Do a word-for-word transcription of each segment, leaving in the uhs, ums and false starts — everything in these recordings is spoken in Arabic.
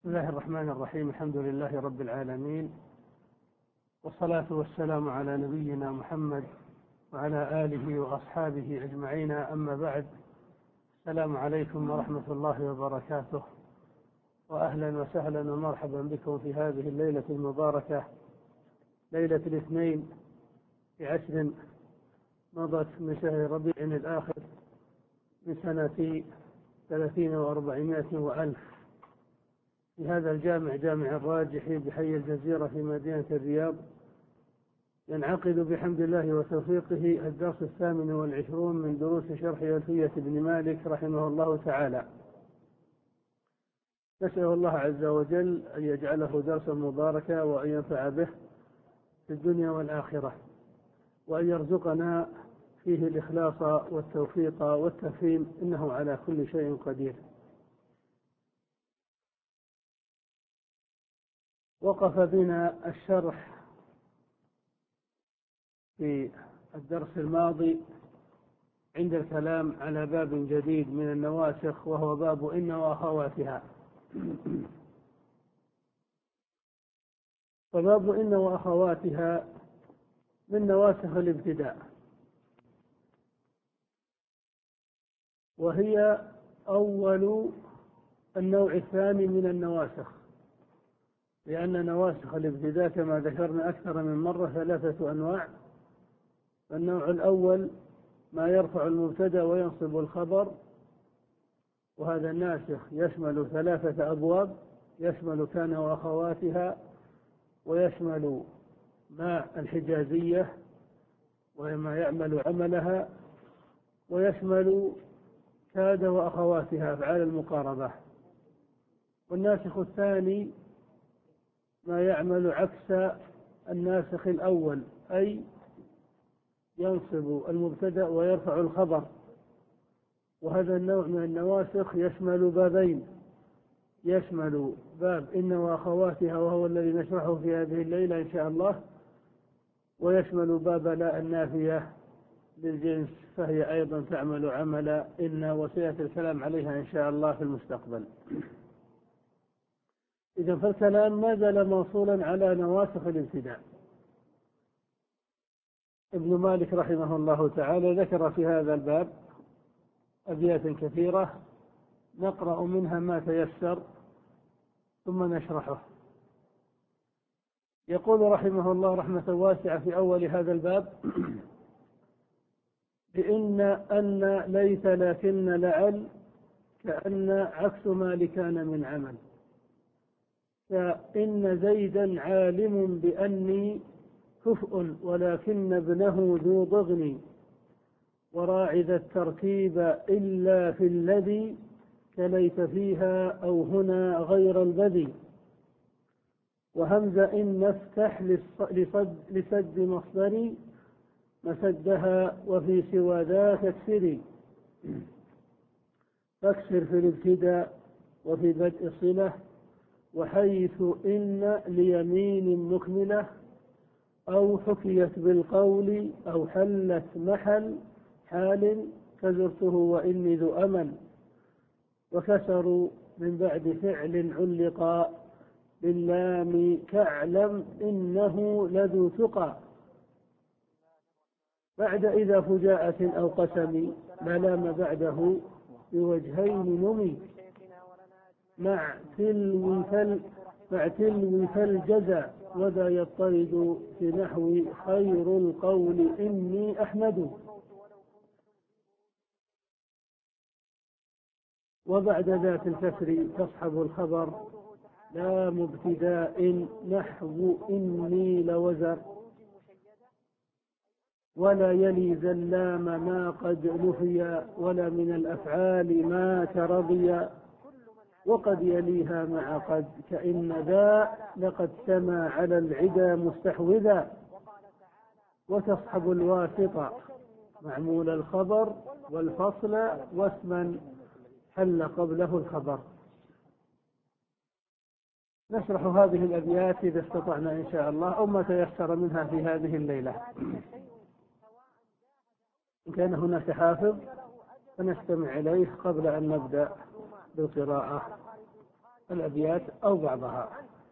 بسم الله الرحمن الرحيم. الحمد لله رب العالمين، والصلاة والسلام على نبينا محمد وعلى آله وأصحابه أجمعين، أما بعد. السلام عليكم ورحمة الله وبركاته، وأهلا وسهلا ومرحبا بكم في هذه الليلة المباركة، ليلة الاثنين في عشر مضت من شهر ربيع الآخر من سنة ثلاثين وأربعمائة وألف، في هذا الجامع جامع الراجحي بحي الجزيرة في مدينة الرياض. ينعقد بحمد الله وتوفيقه الدرس الثامن والعشرون من دروس شرح ألفية بن مالك رحمه الله تعالى. نسأل الله عز وجل أن يجعله درسا مباركا، وأن ينفع به في الدنيا والآخرة، وأن يرزقنا فيه الإخلاص والتوفيق والتفهيم، إنه على كل شيء قدير. وقف بنا الشرح في الدرس الماضي عند الكلام على باب جديد من النواسخ، وهو باب إن وأخواتها. فباب إن وأخواتها من نواسخ الابتداء، وهي أول النوع الثاني من النواسخ، لأن نواسخ الابتداء كما ذكرنا أكثر من مرة ثلاثة أنواع. النوع الأول ما يرفع المبتدأ وينصب الخبر، وهذا الناسخ يشمل ثلاثة أبواب، يشمل كان وأخواتها، ويشمل ما الحجازية وما يعمل عملها، ويشمل كاد وأخواتها أفعال المقاربة. والناسخ الثاني ما يعمل عكس الناسخ الأول، أي ينصب المبتدأ ويرفع الخبر، وهذا النوع من النواسخ يشمل بابين، يشمل باب إن وأخواتها وهو الذي نشرحه في هذه الليلة إن شاء الله، ويشمل باب لا النافية للجنس، فهي أيضا تعمل عمل إن، وسيأتي الكلام عليها إن شاء الله في المستقبل. إذا فالكلام ما زال موصولا على نواسخ الابتداء. ابن مالك رحمه الله تعالى ذكر في هذا الباب أبيات كثيرة، نقرأ منها ما تيسر ثم نشرحه. يقول رحمه الله رحمة واسعة في أول هذا الباب: بإن أن ليس لكن لعل كأن عكس ما لكان من عمل، فإن زيدا عالم بأني كفء ولكن ابنه ذو ضغن، وراعي ذا التركيب إلا في الذي كليت فيها أو هنا غير البذي، وهمز إن نفتح لصد, لسد مصدري مسدها وفي سوى ذا تكسري، فاكسر في الابتداء وفي بدء صلة، وحيث إن ليمين مكملة، أو حكيت بالقول أو حلت محل حال كزرته وإني ذو أمل، وكسروا من بعد فعل علقا باللام كاعلم إنه لذو تقى، بعد إذا فجاءة أو قسم لا لام بعده بوجهين نمي، مع تلو فل مع تلو فالجزى وذا يضطرد في نحو خير القول إني أحمد، وبعد ذات الكسر تصحب الخبر لا مبتداء نحو إني لوزر، ولا يلي زلام ما قد نفي ولا من الأفعال ما ترضي، وقد يليها مع قد كإن ذا لقد سما على العدا مستحوذا، وتصحب الواسطة معمول الخبر والفصل واسما حل قبله الخبر. نشرح هذه الأبيات إذا استطعنا إن شاء الله، أو ما تيسر منها في هذه الليلة. إن كان هناك حافظ فنستمع إليه قبل أن نبدأ بالقراءة. الأبيات أو بعضها.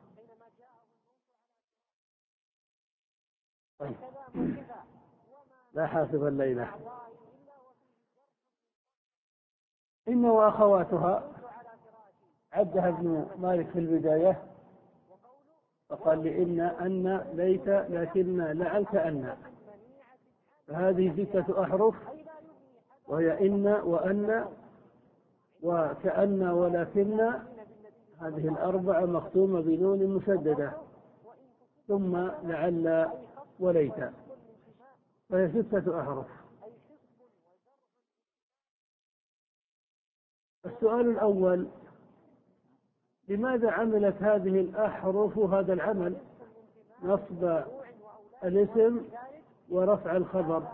طيب. لا حاسب الليلة. إن وأخواتها عدها ابن مالك في البداية فقال لإن أن ليت لكن لعل كأن، فهذه ستة أحرف وهي إن وأن وكأن ولكن، هذه الأربعة مختومة بنون مشددة، ثم لعل وليت، فهي ستة أحرف. السؤال الأول: لماذا عملت هذه الأحرف هذا العمل، نصب الاسم ورفع الخبر؟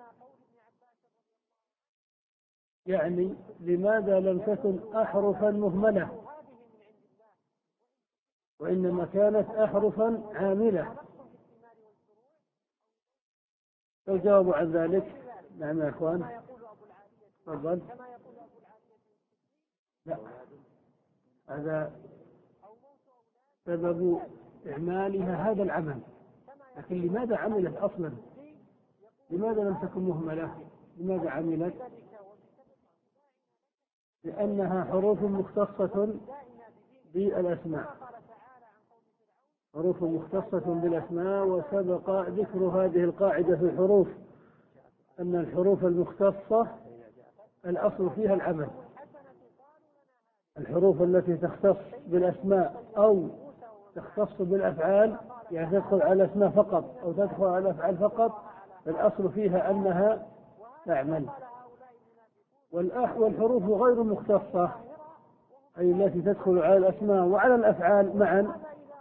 يعني لماذا لم تكن أحرفا مهملة وإنما كانت أحرفا عاملة؟ الجواب عن ذلك نعم يا أخوان، تفضل. لا، هذا سبب إعمالها هذا العمل، لكن لماذا عملت أصلا؟ لماذا لم تكن مهملة؟ لماذا عملت؟ لأنها حروف مختصة بالأسماء، حروف مختصة بالأسماء، وسبق ذكر هذه القاعدة في الحروف أن الحروف المختصة الأصل فيها العمل. الحروف التي تختص بالأسماء أو تختص بالأفعال، يعني تدخل على الأسماء فقط أو تدخل على الأفعال فقط، الأصل فيها أنها تعمل. والحروف غير مختصة أي التي تدخل على الأسماء وعلى الأفعال معا،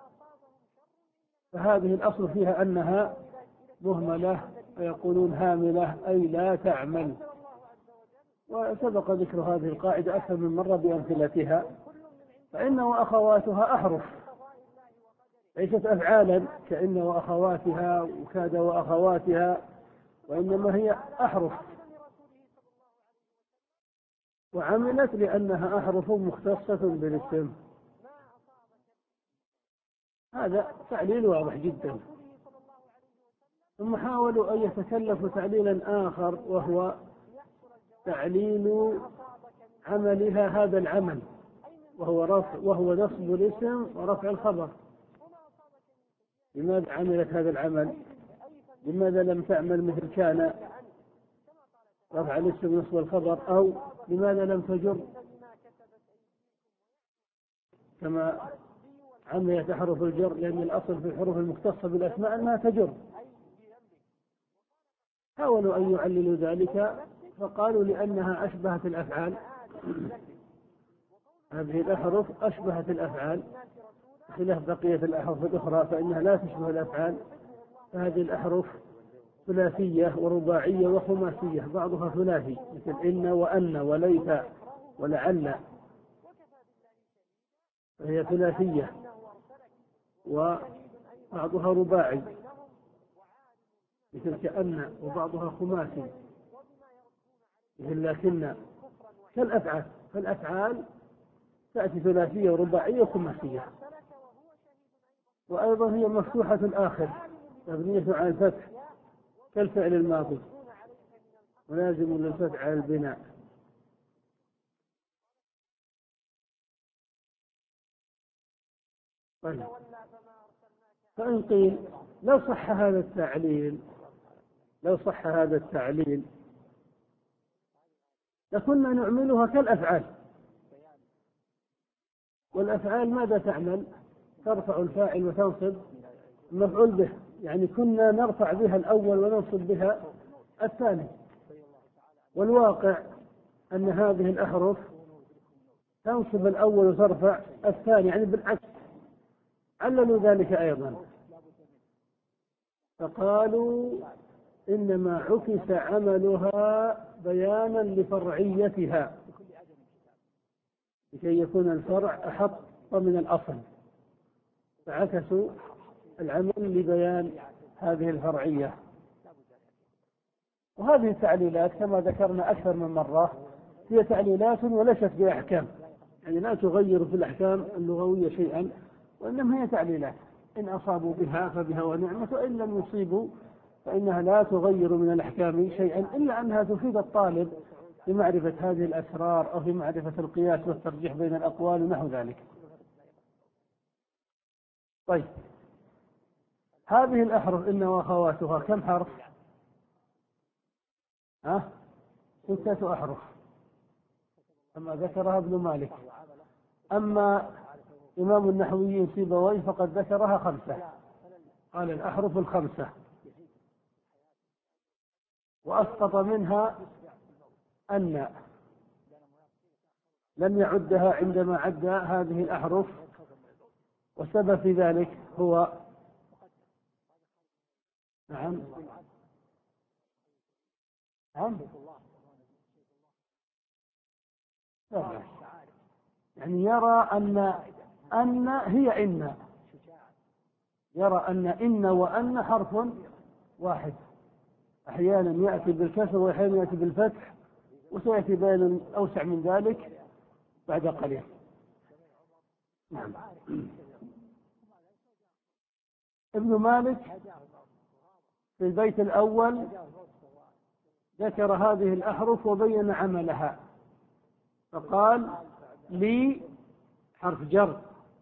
فهذه الأصل فيها أنها مهملة، ويقولون هاملة أي لا تعمل. وسبق ذكر هذه القاعدة أكثر من مرة بأمثلتها. فإن وأخواتها أحرف ليست أفعالا كإن وأخواتها وكاد وأخواتها، وإنما هي أحرف، وعملت لأنها أحرف مختصة بالاسم. هذا تعليل واضح جدا. ثم حاولوا أن يتكلفوا تعليلا آخر، وهو تعليل عملها هذا العمل، وهو رفع وهو نصب الاسم ورفع الخبر. لماذا عملت هذا العمل؟ لماذا لم تعمل مثل كان رفع الاسم ونصب الخبر؟ أو لماذا لم تجر كما عملت حرف الجر؟ لأن الأصل في الحروف المختصة بالأسماء أنها تجر. حاولوا أن يعللوا ذلك فقالوا لأنها أشبهت الأفعال، هذه الأحرف أشبهت الأفعال خلاف بقية الأحرف الأخرى فإنها لا تشبه الأفعال. فهذه الأحرف ثلاثية ورباعية وخماسية، بعضها ثلاثي مثل إن وأن وليت ولعل، فهي ثلاثية، وبعضها رباعي مثل كأن، وبعضها خماسي مثل لكن، كالأفعال. فالأفعال تأتي ثلاثية ورباعية وخماسية. وأيضا هي مفتوحة الآخر مبنية على الفتح كالفعل الماضي، ولازم للفتح على البناء. طيب. فإن قيل لو صح هذا التعليل لو صح هذا التعليل لكنا نعملها كالأفعال. والأفعال ماذا تعمل؟ ترفع الفاعل وتنصب المفعول به، يعني كنا نرفع بها الأول وننصب بها الثاني. والواقع أن هذه الأحرف تنصب الأول وترفع الثاني، يعني بالعكس. عللوا ذلك أيضا فقالوا إنما عكس عملها بيانا لفرعيتها، لكي يكون الفرع أحط من الأصل، فعكسوا العمل لبيان هذه الفرعية. وهذه التعليلات كما ذكرنا أكثر من مرة هي تعليلات وليست بأحكام، يعني لا تغير في الأحكام اللغوية شيئا، وإنما هي تعليلات، إن أصابوا بها فبها ونعمة، وإن لم يصيبوا فإنها لا تغير من الأحكام شيئا، إلا أنها تفيد الطالب في معرفة هذه الأسرار أو في معرفة القياس والترجيح بين الأقوال ونحو ذلك. طيب، هذه الأحرف إن وأخواتها كم حرف؟ ها؟ ستة أحرف كما ذكرها ابن مالك. أما إمام النحويين سيبويه فقد ذكرها خمسة، قال الأحرف الخمسة، وأسقط منها أن، لم يعدها عندما عد هذه الأحرف، والسبب في ذلك هو نعم نعم يعني يرى أن أن هي إن، يرى أن إن وأن حرف واحد، أحيانا يأتي بالكسر وأحيانا يأتي بالفتح، وسيأتي بيان أوسع من ذلك بعد قليل. نعم. ابن مالك في البيت الأول ذكر هذه الأحرف وبين عملها، فقال لي حرف جر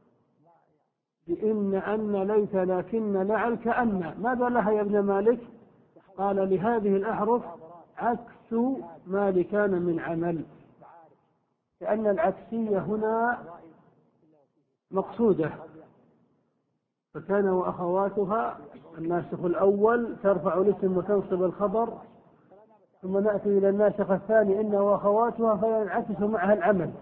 بإن أن ليس لكن لعل كأن. ماذا لها يا ابن مالك؟ قال لهذه الأحرف عكس ما لكان من عمل، لأن العكسية هنا مقصودة. فكان وأخواتها الناسخ الأول ترفع الاسم وتنصب الخبر، ثم نأتي إلى الناسخ الثاني إن وأخواتها فينعكس معها العمل،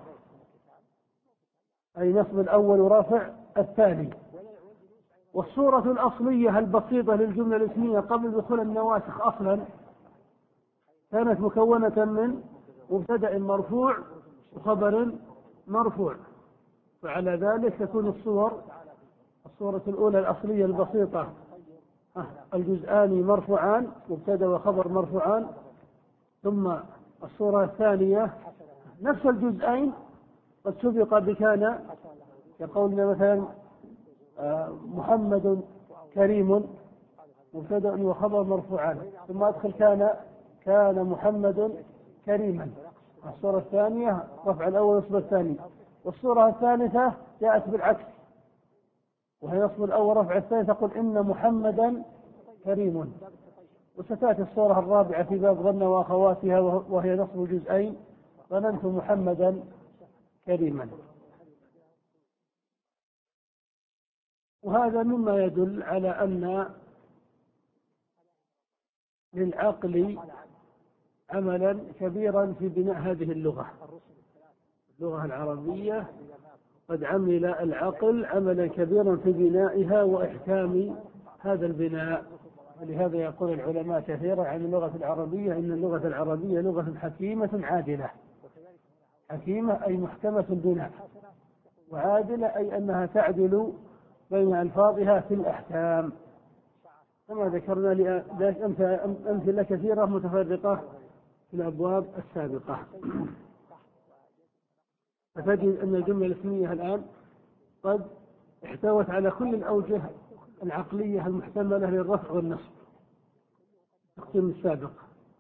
أي نصب الأول ورافع الثاني. والصورة الأصلية البسيطة للجملة الاسمية قبل دخول النواسخ أصلا كانت مكونة من مبتدأ مرفوع وخبر مرفوع، فعلى ذلك تكون الصور الصورة الأولى الأصلية البسيطة الجزءان مرفوعان، مبتدأ وخبر مرفوعان، ثم الصورة الثانية نفس الجزئين قد سبق بكان، كقولنا مثلا محمد كريم مبتدأ وخبر مرفوعان، ثم أدخل كان كان محمد كريما. الصورة الثانية رفع الأول نصب الثاني، والصورة الثالثة جاءت بالعكس وهي نصب الأول رفع الثاني، تقول إن محمدا كريم. وستأتي الصورة الرابعة في باب ظن وأخواتها وهي نصب الجزئين ظننت محمدا كريما. وهذا مما يدل على أن للعقل عملا كبيرا في بناء هذه اللغة. اللغة العربية قد عمل العقل عملا كبيرا في بنائها وإحكام هذا البناء. ولهذا يقول العلماء كثيرا عن اللغة العربية إن اللغة العربية لغة حكيمة عادلة. حكيمة أي محكمة البناء، وعادلة أي أنها تعدل بين ألفاظها في الأحكام، كما ذكرنا أمثلة كثيرة متفرقة في الأبواب السابقة. فتجد أن الجملة الاسمية الآن قد احتوت على كل الأوجه العقلية المحتملة للرفع والنصب التقسيم السابق،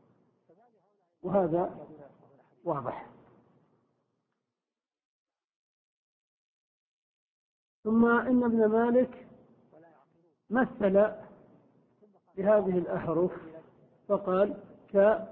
وهذا واضح. ثم إن ابن مالك مثل بهذه الأحرف فقال ك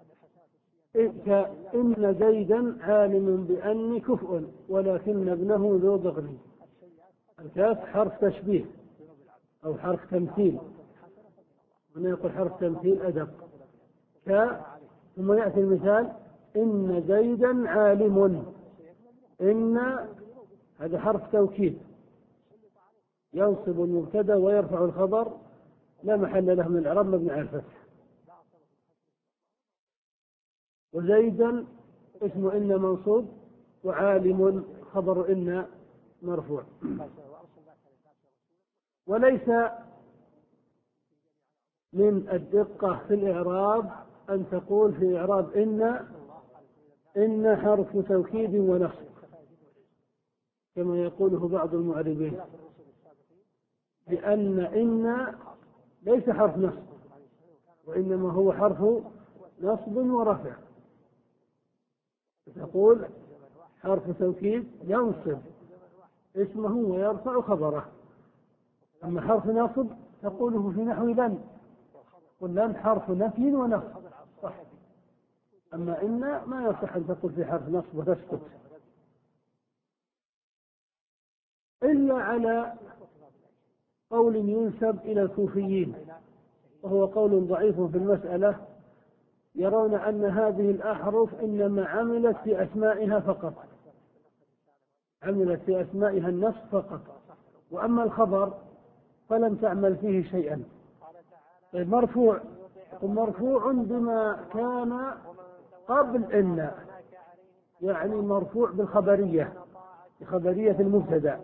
إن زيدا عالم بأني كفء ولكن ابنه ذو ضغن. الكاف حرف تشبيه أو حرف تمثيل، هنا يقول حرف تمثيل أدب ك، ثم يأتي المثال إن زيدا عالم. إن هذا حرف توكيد ينصب المبتدا ويرفع الخبر لا محل له من الإعراب مبني على الفتح. وزيدا اسم إن منصوب، وعالم خبر إن مرفوع. وليس من الدقة في الإعراب أن تقول في إعراب إن إن حرف توكيد ونصب، كما يقوله بعض المعربين، لأن إن ليس حرف نصب، وإنما هو حرف نصب ورفع. تقول حرف توكيد ينصب اسمه ويرفع خبره. أما حرف نصب تقوله في نحو لن، قل لن حرف نفي ونصب، صح. أما إن ما يصح أن تقول في حرف نصب وتسكت، إلا على قول ينسب إلى الكوفيين، وهو قول ضعيف في المسألة، يرون أن هذه الأحرف إنما عملت في أسمائها فقط، عملت في أسمائها النصب فقط، وأما الخبر فلم تعمل فيه شيئا. مرفوع مرفوع بما كان قبل إن، يعني مرفوع بالخبرية، بخبرية المبتدأ،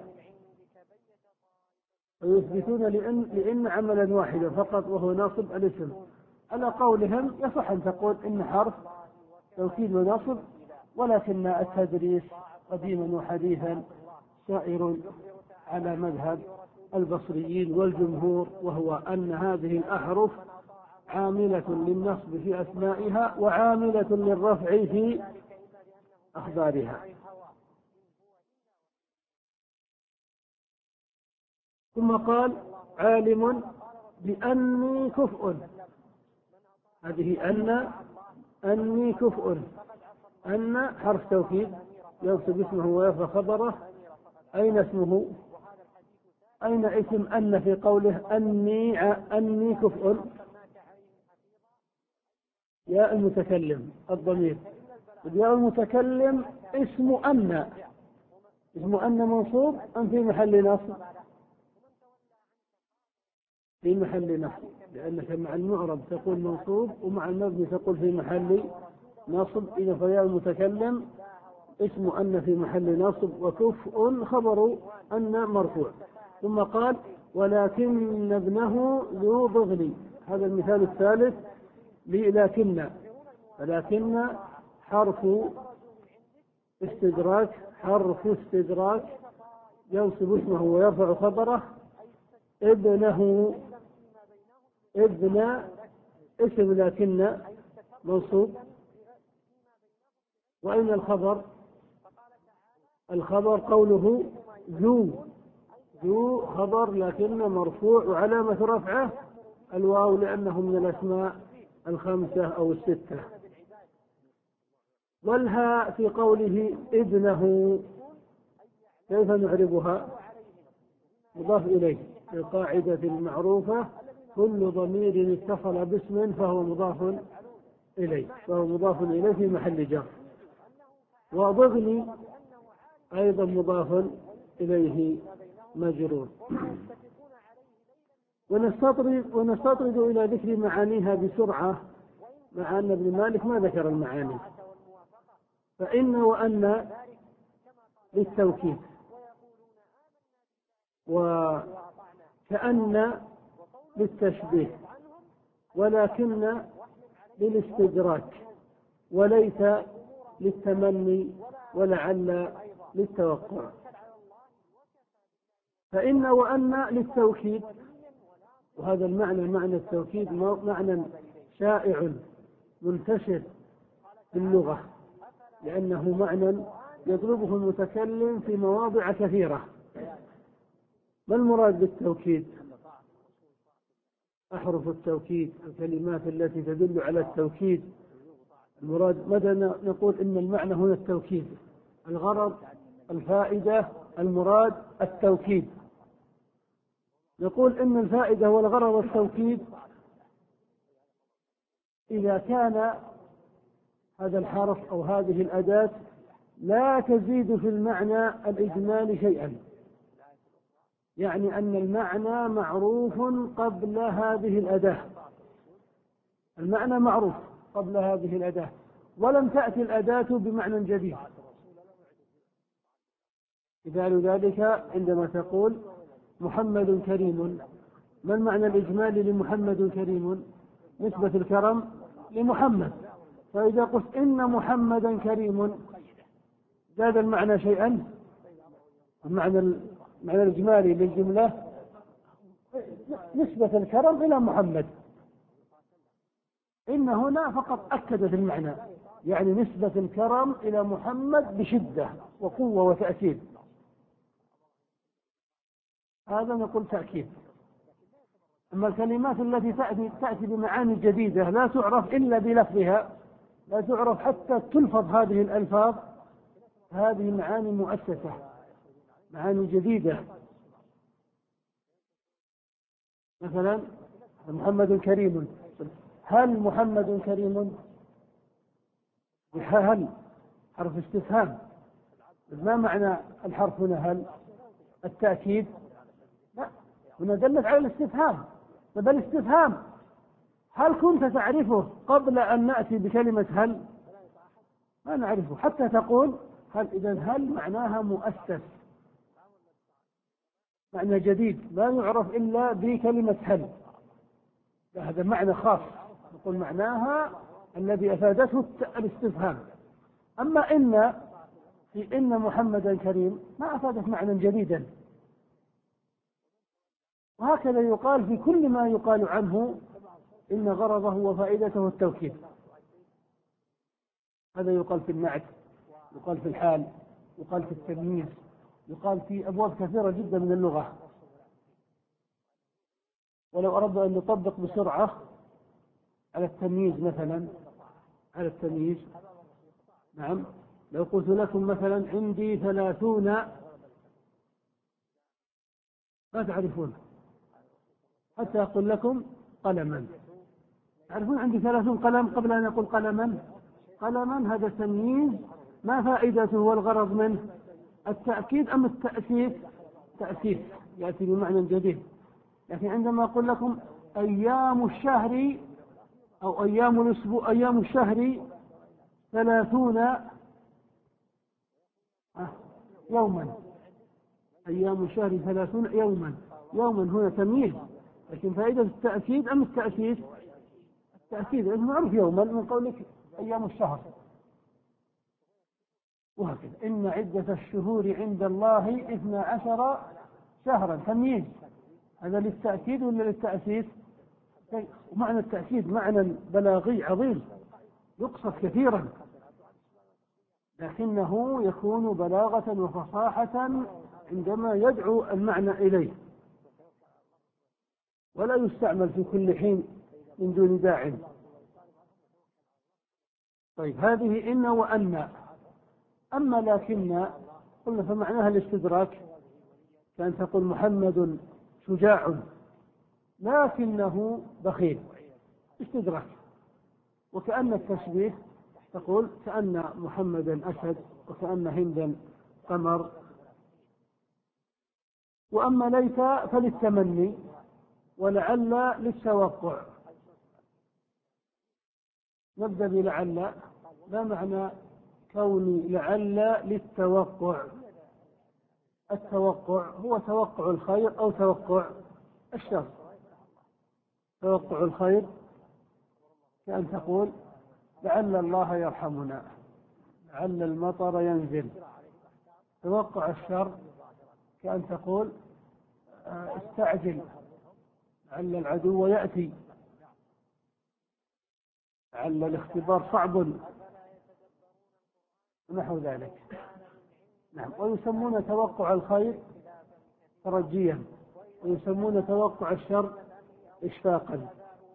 ويثبتون لأن, لأن عملا واحدا فقط وهو ناصب الاسم. على قولهم يصح أن تقول إن حرف توكيد ونصب، ولكن التدريس قديما وحديثا سائر على مذهب البصريين والجمهور، وهو أن هذه الأحرف عاملة للنصب في أسمائها وعاملة للرفع في أخبارها. ثم قال عالم بأني كفء، هذه أن أني كفء، أن حرف توكيد ينصب اسمه ويرفع خبره. أين اسمه؟ أين اسم أن في قوله أني أني كفء؟ يا المتكلم الضمير، يا المتكلم اسم أن، اسم أن منصوب أم في محل نصب؟ في محل نصب، لأنك مع المعرب تقول منصوب ومع المبني تقول في محل نصب. إذا فيا المتكلم اسم أن في محل نصب، وكفء خبر أن مرفوع. ثم قال ولكن ابنه ذو ضغن، هذا المثال الثالث لكن. ولكن حرف استدراك، حرف استدراك ينصب اسمه ويرفع خبره. ابنه، ابن اسم لكن منصوب. وأين الخبر؟ الخبر قوله ذو، ذو خبر لكن مرفوع، وعلامة رفعه الواو لأنه من الأسماء الخمسة أو الستة. والهاء في قوله ابنه كيف نعربها؟ مضاف إليه، القاعدة المعروفة كل ضمير اتصل باسم فهو مضاف إليه، فهو مضاف إليه في محل جر. وضغني أيضا مضاف إليه مجرور. ونستطرد, ونستطرد إلى ذكر معانيها بسرعة، مع أن ابن مالك ما ذكر المعاني. فإن وأن للتوكيد، وكأن للتشبيه، ولكن للاستدراك، وليس للتمني، ولعل للتوقع. فإن وأن للتوكيد، وهذا المعنى معنى التوكيد معنى شائع منتشر في اللغة، لأنه معنى يطلبه المتكلم في مواضع كثيرة. ما المراد بالتوكيد؟ أحرف التوكيد، الكلمات التي تدل على التوكيد. المراد متى نقول إن المعنى هنا التوكيد؟ الغرض، الفائدة، المراد التوكيد. نقول إن الفائدة والغرض التوكيد إذا كان هذا الحرف أو هذه الأداة لا تزيد في المعنى الإجمالي شيئا، يعني أن المعنى معروف قبل هذه الأداة، المعنى معروف قبل هذه الأداة، ولم تأتي الأداة بمعنى جديد. مثال ذلك عندما تقول محمد كريم، ما المعنى الإجمالي لمحمد كريم؟ نسبة الكرم لمحمد. فإذا قلت إن محمدا كريم زاد المعنى شيئا؟ المعنى المعنى الإجمالي للجملة نسبة الكرم إلى محمد. إن هنا فقط أكدت المعنى، يعني نسبة الكرم إلى محمد بشدة وقوة وتأكيد، هذا نقول تأكيد. أما الكلمات التي تأتي, تأتي بمعاني جديدة لا تعرف إلا بلفظها، لا تعرف حتى تلفظ هذه الألفاظ، هذه معاني مؤسسة، معاني جديدة. مثلا محمد كريم، هل محمد كريم؟ هل حرف استفهام، ما معنى الحرف هنا؟ هل التأكيد؟ لا، هنا دلت على الاستفهام. بل الاستفهام هل كنت تعرفه قبل أن نأتي بكلمة هل؟ ما نعرفه حتى تقول هل. إذن هل معناها مؤسس، معنى جديد لا يعرف إلا بكلمة هل، هذا معنى خاص نقول معناها الذي أفادته الاستفهام. أما إن في إن محمدا كريم ما أفادت معنى جديدا. وهكذا يقال في كل ما يقال عنه إن غرضه وفائدته التوكيد. هذا يقال في النعت، يقال في الحال، يقال في التمييز، يقال في أبواب كثيرة جدا من اللغة. ولو أردنا أن نطبق بسرعة على التمييز مثلا، على التمييز نعم، لو قلت لكم مثلا عندي ثلاثون، ما تعرفون حتى أقول لكم قلما. تعرفون عندي ثلاثون قلم قبل أن أقول قلما؟ قلما هذا تمييز، ما فائدته والغرض منه؟ التأكيد أم التأسيس؟ تأسيس، يأتي بمعنى جديد. لكن عندما أقول لكم أيام الشهر أو أيام الأسبوع، أيام الشهر ثلاثون يوما، أيام الشهر ثلاثون يوما، يوما هنا تمييز، لكن فائدة التأكيد أم التأسيس؟ التأكيد، لأنه معروف يوما من قولك أيام الشهر. وهكذا إن عدة الشهور عند الله اثنا عشر شهرا، تمييز، هذا للتأكيد ولا للتأسيس؟ ومعنى التأكيد معنى بلاغي عظيم يقصد كثيرا، لكنه يكون بلاغة وفصاحة عندما يدعو المعنى إليه، ولا يستعمل في كل حين من دون داع. طيب هذه إن وأن. أما لكن قلنا فمعناها الاستدراك، كأن تقول محمد شجاع لكنه بخيل، استدراك. وكأن التشبيه تقول كأن محمدا أسد وكأن هندا قمر. وأما ليس فللتمني ولعل للتوقع. نبدأ بلعل. ما معنى كون لعل للتوقع؟ التوقع هو توقع الخير أو توقع الشر. توقع الخير كأن تقول لعل الله يرحمنا، لعل المطر ينزل. توقع الشر كأن تقول استعجل، لعل العدو يأتي، لعل الاختبار صعب، ونحو ذلك. نعم. ويسمون توقع الخير ترجيا، ويسمون توقع الشر إشفاقا.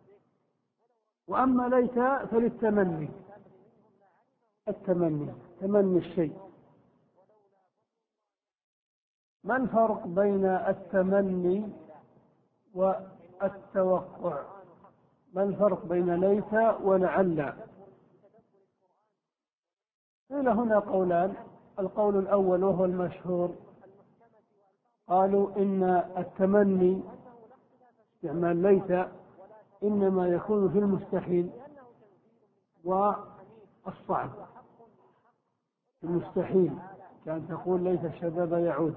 وأما ليس فللتمني، التمني تمني الشيء. ما الفرق بين التمني والتوقع؟ ما الفرق بين ليس ولعل؟ قيل هنا قولان. القول الأول وهو المشهور، قالوا إن التمني استعمال ليس إنما يكون في المستحيل والصعب. المستحيل كان تقول ليس الشباب يعود،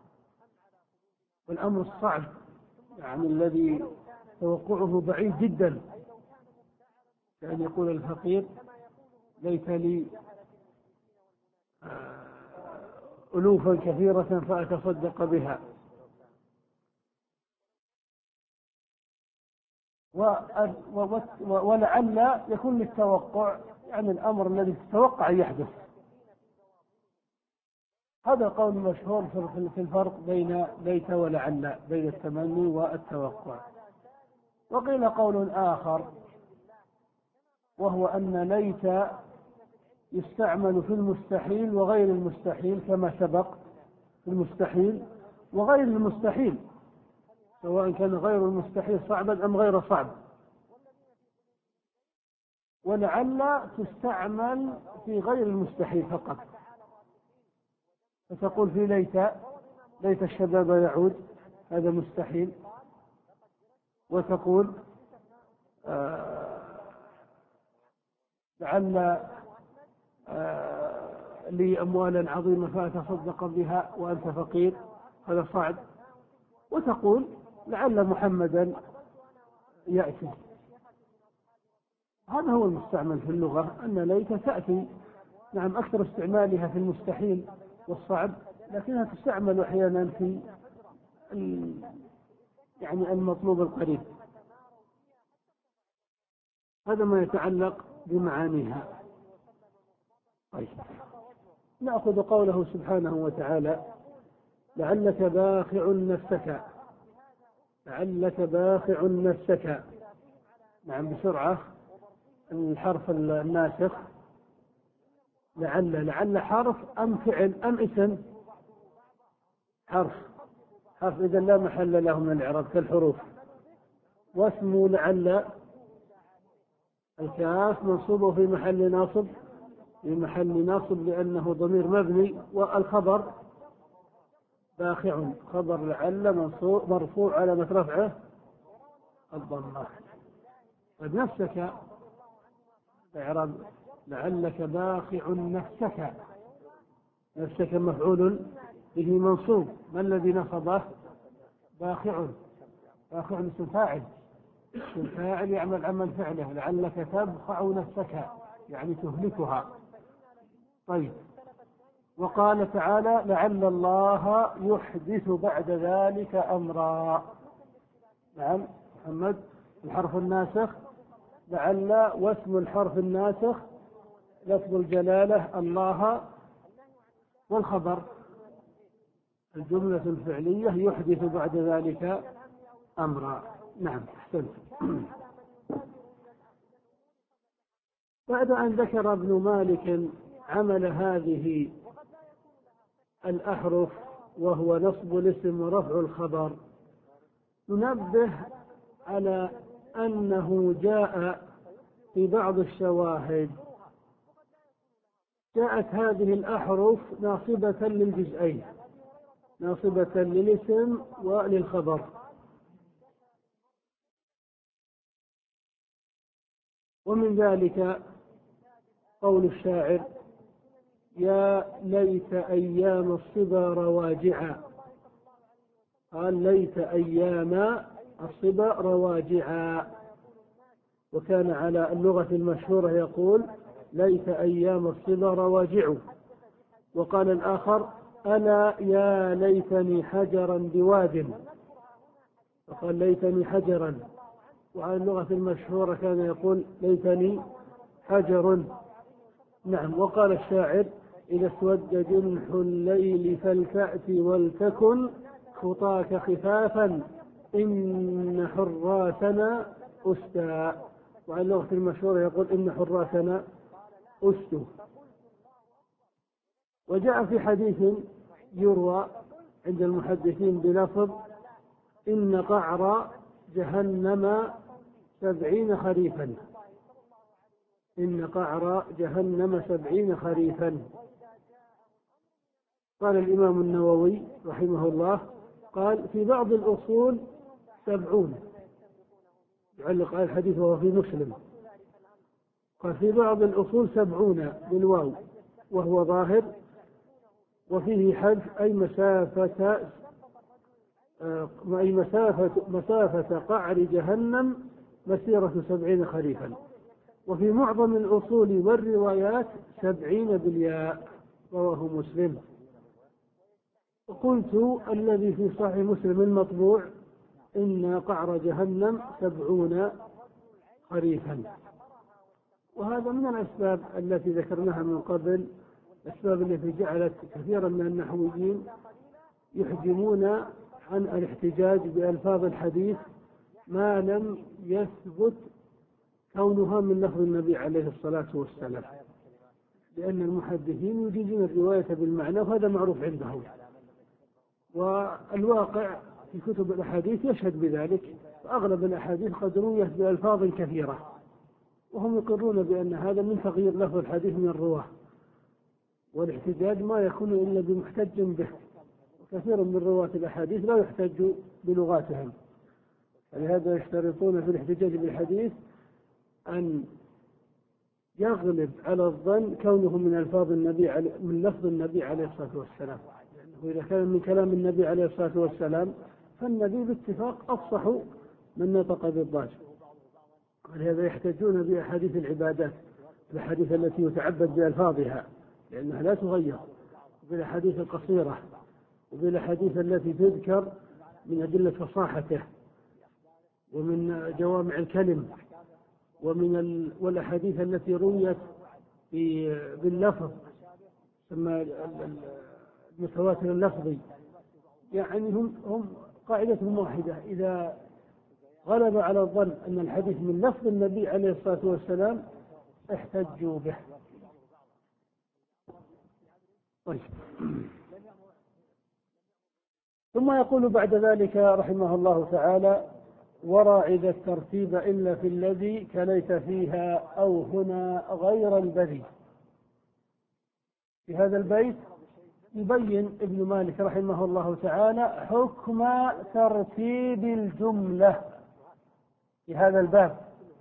والأمر الصعب يعني الذي توقعه بعيد جدا، كأن يقول الفقير ليس لي ألوفا كثيرة فأتصدق بها. ولعل يكون للتوقع، يعني الأمر الذي تتوقع يحدث. هذا قول مشهور في الفرق بين ليت ولعل، بين التمني والتوقع. وقيل قول آخر وهو أن ليت يستعمل في المستحيل وغير المستحيل كما سبق، في المستحيل وغير المستحيل، سواء كان غير المستحيل صعبا أم غير صعب. ولعل تستعمل في غير المستحيل فقط، فتقول في ليت ليت الشباب يعود، هذا مستحيل. وتقول آه لعل آه لي أموالا عظيمة فأتصدق بها وأنت فقير، هذا صعب. وتقول لعل محمدا يأتي. هذا هو المستعمل في اللغة، أن ليت تأتي، نعم، أكثر استعمالها في المستحيل والصعب، لكنها تستعمل أحيانا في يعني المطلوب القريب. هذا ما يتعلق بمعانيها. طيب، نأخذ قوله سبحانه وتعالى لعلك باخع نفسك، لعلك باخع نفسك. نعم، بسرعة. الحرف الناسخ لعل، لعل حرف أم فعل أم اسم؟ حرف، حرف إذا لا محل له من الإعراب كالحروف. واسم لعل الكاف منصوب في محل ناصب، في محل ناصب لأنه ضمير مبني. والخبر باخع، خبر لعل منصوب مرفوع على رفعه الضمة. نفسك إعراب لعلك باخع نفسك، نفسك مفعول به منصوب. ما الذي نصبه؟ باخع، باخع اسم فاعل، اسم فاعل يعمل عمل فعله. لعلك تبخع نفسك يعني تهلكها. طيب، وقال تعالى لعل الله يحدث بعد ذلك أمرا. نعم محمد، الحرف الناسخ لعل، واسم الحرف الناسخ لفظ الجلالة الله، والخبر الجملة الفعلية يحدث بعد ذلك أمرا. نعم أحسنت. بعد أن ذكر ابن مالك عمل هذه الأحرف وهو نصب الاسم ورفع الخبر، ننبه على أنه جاء في بعض الشواهد جاءت هذه الأحرف ناصبة للجزئين، ناصبة للاسم وللخبر. ومن ذلك قول الشاعر يا ليت أيام الصبا رواجعا، قال ليت أيام الصبا رواجعا. وكان على اللغة المشهورة يقول ليت أيام الصبا رواجع. وقال الآخر ألا يا ليتني حجرا بواد، وقال ليتني حجرا. وعلى اللغة المشهورة كان يقول ليتني حجر. نعم. وقال الشاعر إذا اسود جنح الليل فلتأت ولتكن خطاك خفافا إن حراسنا أستى. وعلى اللغة المشهورة يقول إن حراسنا أستو. وجاء في حديث يروى عند المحدثين بلفظ إن قعر جهنم سبعين خريفا، إن قعر جهنم سبعين خريفا. قال الإمام النووي رحمه الله قال في بعض الأصول سبعون، يعلق على الحديث وهو في مسلم، قال في بعض الأصول سبعون بالواو وهو ظاهر، وفيه حذف أي مسافة أي مسافة مسافة قعر جهنم مسيرة سبعين خريفا. وفي معظم الأصول والروايات سبعين بالياء، رواه مسلم. قلت الذي في صحيح مسلم المطبوع إن قعر جهنم سبعون خريفا، وهذا من الأسباب التي ذكرناها من قبل، الأسباب التي جعلت كثيرا من النحويين يحجمون عن الاحتجاج بألفاظ الحديث ما لم يثبت كونها من لفظ النبي عليه الصلاة والسلام، لأن المحدثين يجيزون الرواية بالمعنى وهذا معروف عندهم، والواقع في كتب الأحاديث يشهد بذلك، فأغلب الأحاديث قد رويت بألفاظ كثيرة، وهم يقرون بأن هذا من تغيير لفظ الحديث من الرواة، والاحتجاج ما يكون إلا بمحتج به، وكثير من رواة الأحاديث لا يحتج بلغاتهم، فلهذا يشترطون في الاحتجاج بالحديث أن يغلب على الظن كونه من ألفاظ النبي علي من لفظ النبي عليه الصلاة والسلام، لأنه إذا كان من كلام النبي عليه الصلاة والسلام فالنبي باتفاق أفصح من نطق بالضاد، ولهذا يحتجون بأحاديث العبادات، الأحاديث التي يتعبد بألفاظها لأنها لا تغير، بالأحاديث القصيرة، وبالأحاديث التي تذكر من أدلة فصاحته ومن جوامع الكلم، ومن ال... والأحاديث التي رويت باللفظ ثم المتواتر اللفظي، يعني هم هم قاعدة واحدة، إذا غلب على الظن أن الحديث من لفظ النبي عليه الصلاة والسلام احتجوا به. طيب. ثم يقول بعد ذلك رحمه الله تعالى: وراعي ذا الترتيب إلا في الذي كليت فيها أو هنا غير البذي. في هذا البيت يبين ابن مالك رحمه الله تعالى حكم ترتيب الجملة في هذا الباب،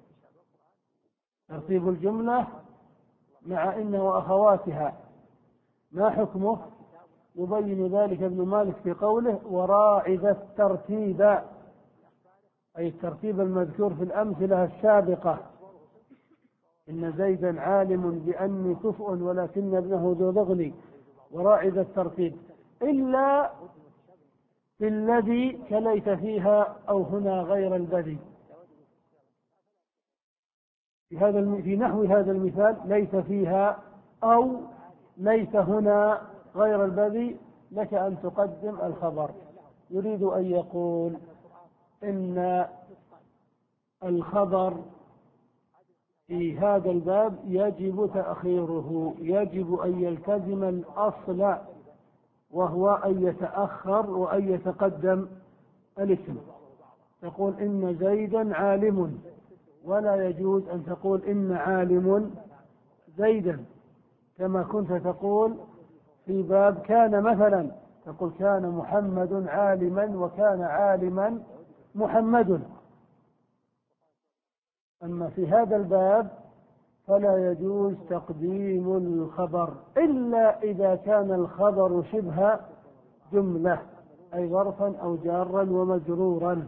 ترتيب الجملة مع إن وأخواتها ما حكمه؟ يبين ذلك ابن مالك في قوله: وراعي ذا الترتيب، أي الترتيب المذكور في الأمثلة السابقة، إن زيدا عالم بأني كفء ولكن ابنه ذو ضغني، وراعي ذا الترتيب إلا في الذي كليت فيها أو هنا غير البذي. في هذا في نحو هذا المثال: ليس فيها أو ليس هنا غير البذي، لك أن تقدم الخبر. يريد أن يقول إن الخبر في هذا الباب يجب تأخيره، يجب أن يلتزم الأصل وهو أن يتأخر وأن يتقدم الاسم. تقول إن زيدا عالم، ولا يجوز أن تقول إن عالم زيدا، كما كنت تقول في باب كان مثلا، تقول كان محمد عالما وكان عالما محمد. أما في هذا الباب فلا يجوز تقديم الخبر إلا إذا كان الخبر شبه جملة، أي ظرفا أو جارا ومجرورا.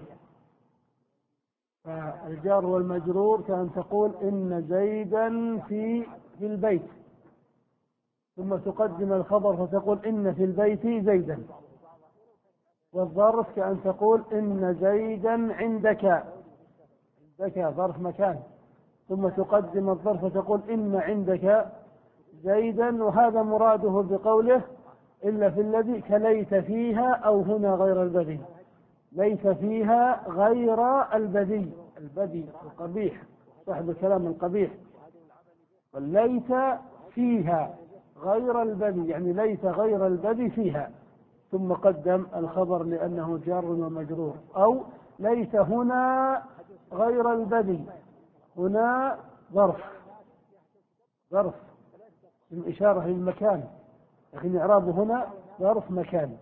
فالجار والمجرور كأن تقول إن زيدا في في البيت، ثم تقدم الخبر فتقول إن في البيت زيدا. والظرف كأن تقول إن زيدا عندك، عندك ظرف مكان، ثم تقدم الظرف فتقول إن عندك زيدا. وهذا مراده بقوله إلا في الذي كليت فيها أو هنا غير البذي، ليس فيها غير البذي، البذي القبيح صاحب الكلام القبيح، وليس فيها غير البذي يعني ليس غير البذي فيها، ثم قدم الخبر لأنه جار ومجرور. أو ليس هنا غير البذي، هنا ظرف، ظرف الإشارة للمكان، لكن إعرابه هنا ظرف مكان.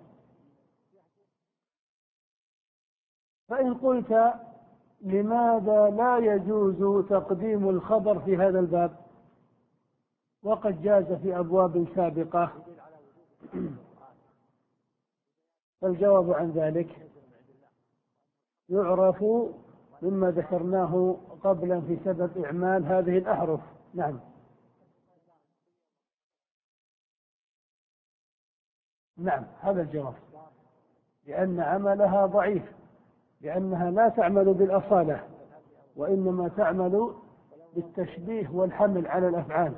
فإن قلت لماذا لا يجوز تقديم الخبر في هذا الباب وقد جاز في أبواب سابقة، فالجواب عن ذلك يعرف مما ذكرناه قبلا في سبب إعمال هذه الأحرف. نعم نعم هذا الجواب. لأن عملها ضعيف، لأنها لا تعمل بالأصالة، وإنما تعمل بالتشبيه والحمل على الأفعال.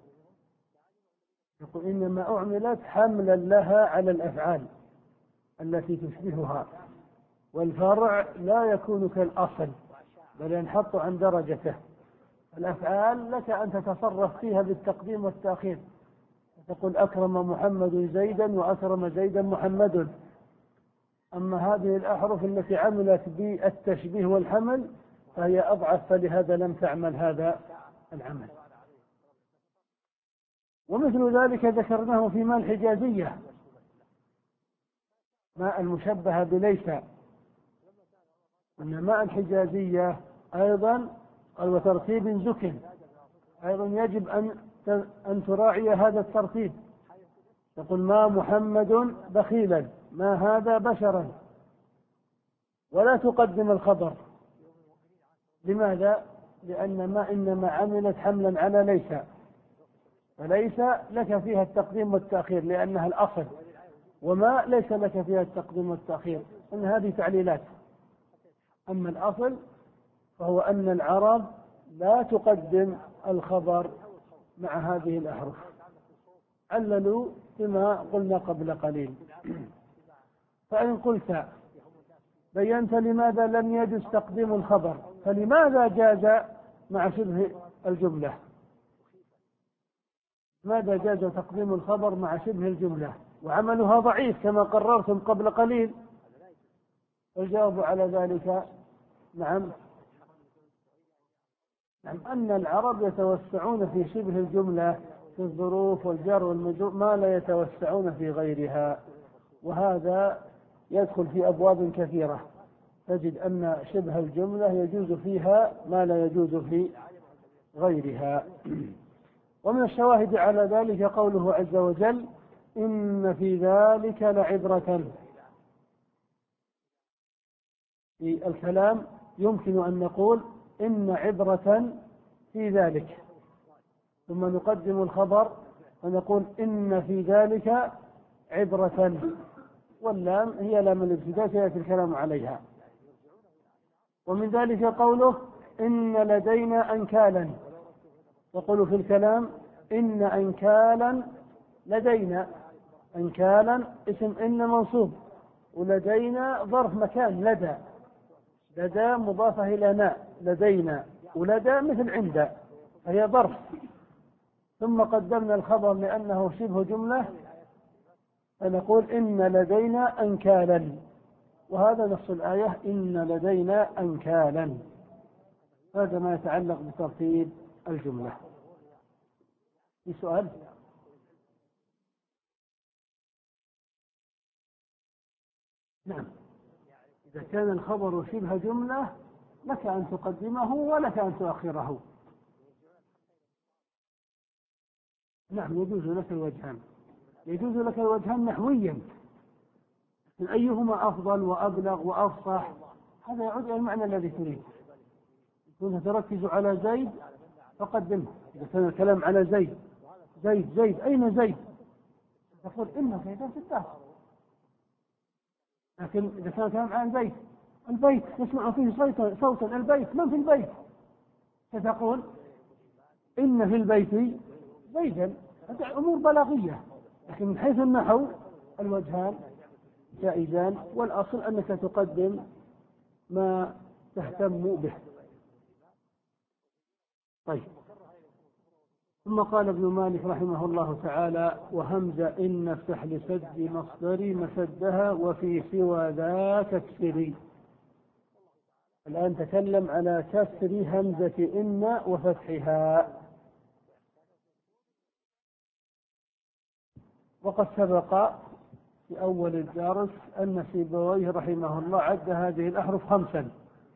يقول إنما أعملت حملا لها على الأفعال التي تشبهها، والفرع لا يكون كالأصل بل ينحط عن درجته. الأفعال لك أن تتصرف فيها بالتقديم والتأخير، تقول أكرم محمد زيدا وأكرم زيدا محمد. أما هذه الأحرف التي عملت بالتشبيه والحمل فهي أضعف، فلهذا لم تعمل هذا العمل. ومثل ذلك ذكرناه في ماء الحجازية، ماء المشبهة بليس، أن ماء الحجازية أيضا قال وترتيب زكن، أيضا يجب أن أن تراعي هذا الترتيب. يقول ما محمد بخيلا، ما هذا بشرا، ولا تقدم الخبر. لماذا؟ لأن ما إنما عملت حملا على ليس، فليس لك فيها التقديم والتأخير لأنها الأصل، وما ليس لك فيها التقديم والتأخير، إن هذه تعليلات. أما الأصل فهو أن العرب لا تقدم الخبر مع هذه الأحرف. عللوا بما قلنا قبل قليل. فإن قلت بينت لماذا لم يجوز تقديم الخبر، فلماذا جاز مع شبه الجملة؟ ماذا جاز تقديم الخبر مع شبه الجملة وعملها ضعيف كما قررتم قبل قليل؟ الجواب على ذلك نعم نعم أن العرب يتوسعون في شبه الجملة في الظروف والجر والمجرور ما لا يتوسعون في غيرها، وهذا يدخل في أبواب كثيرة. تجد أن شبه الجملة يجوز فيها ما لا يجوز في غيرها. ومن الشواهد على ذلك قوله عز وجل إن في ذلك لعبرة. في الكلام يمكن أن نقول إن عبرة في ذلك، ثم نقدم الخبر ونقول إن في ذلك عبرة، واللام هي لام الابتداء سيأتي الكلام عليها. ومن ذلك قوله إن لدينا أنكالا، يقول في الكلام إن أنكالا لدينا. أنكالا اسم إن منصوب، ولدينا ظرف مكان لدى، لدى مضافة إلى ناء لدينا، ولدى مثل عند، فهي ظرف. ثم قدمنا الخبر لأنه شبه جملة فنقول إن لدينا أنكالا، وهذا نص الآية إن لدينا أنكالا. هذا ما يتعلق بترتيب الجملة. في سؤال؟ نعم. إذا كان الخبر شبه جملة لك أن تقدمه ولك أن تؤخره. نعم يجوز لك الوجهان، يجوز لك الوجهان نحويا، أيهما أفضل وأبلغ وأفصح هذا يعود إلى المعنى الذي تريد. كنت تركز على زيد فقدمه، إذا كان الكلام على زيد زيد زيد أين زيد تقول إن زيدا في الدار. لكن إذا كان الكلام عن زيد البيت يسمع فيه صوتا صوتا البيت من في البيت فتقول إن في البيت زيدا. هذه أمور بلاغية، لكن من حيث النحو الوجهان جائزان، والأصل أنك تقدم ما تهتم به. طيب. ثم قال ابن مالك رحمه الله تعالى وهمز إن افتح لسد مصدري مسدها وفي سوى ذا كسري. الآن تكلم على كسر همزة إن وفتحها. وقد سبق في أول الدرس أن سيبويه رحمه الله عد هذه الأحرف خمسا،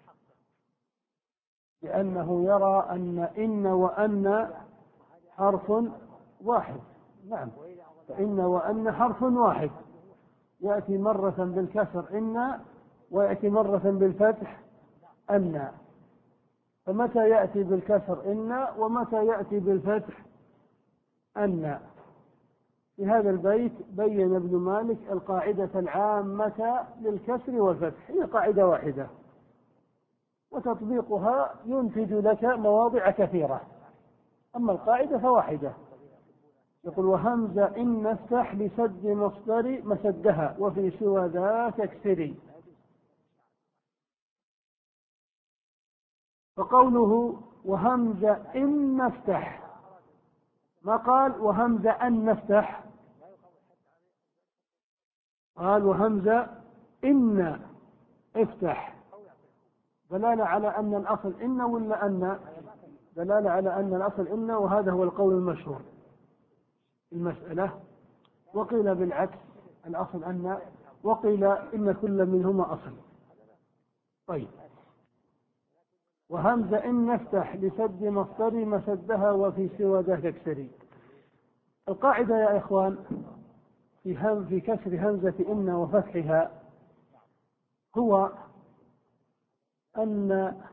لأنه يرى أن إن وأن حرف واحد. نعم، فإن وأن حرف واحد، يأتي مرة بالكسر إن ويأتي مرة بالفتح أن. فمتى يأتي بالكسر إن ومتى يأتي بالفتح أن؟ في هذا البيت بين ابن مالك القاعدة العامة للكسر والفتح، هي قاعدة واحدة وتطبيقها ينتج لك مواضع كثيرة، أما القاعدة فواحدة. يقول وهمزة إن نفتح لسد مصدر مسدها وفي سوى ذاك اكسري. فقوله وهمزة إن نفتح، ما قال وهمزة أن نفتح، قال وهمزة إن افتح، دلالة على أن الأصل إن ولا أن؟ دلالة على أن الأصل إن، وهذا هو القول المشهور المسألة. وقيل بالعكس الأصل أن، وقيل إن كل منهما أصل. طيب وهمزة إن نفتح لسد مصدر مسدها وفي سوى ذاك اكسري. القاعدة يا إخوان في هم في كسر همزة إن وفتحها هو أن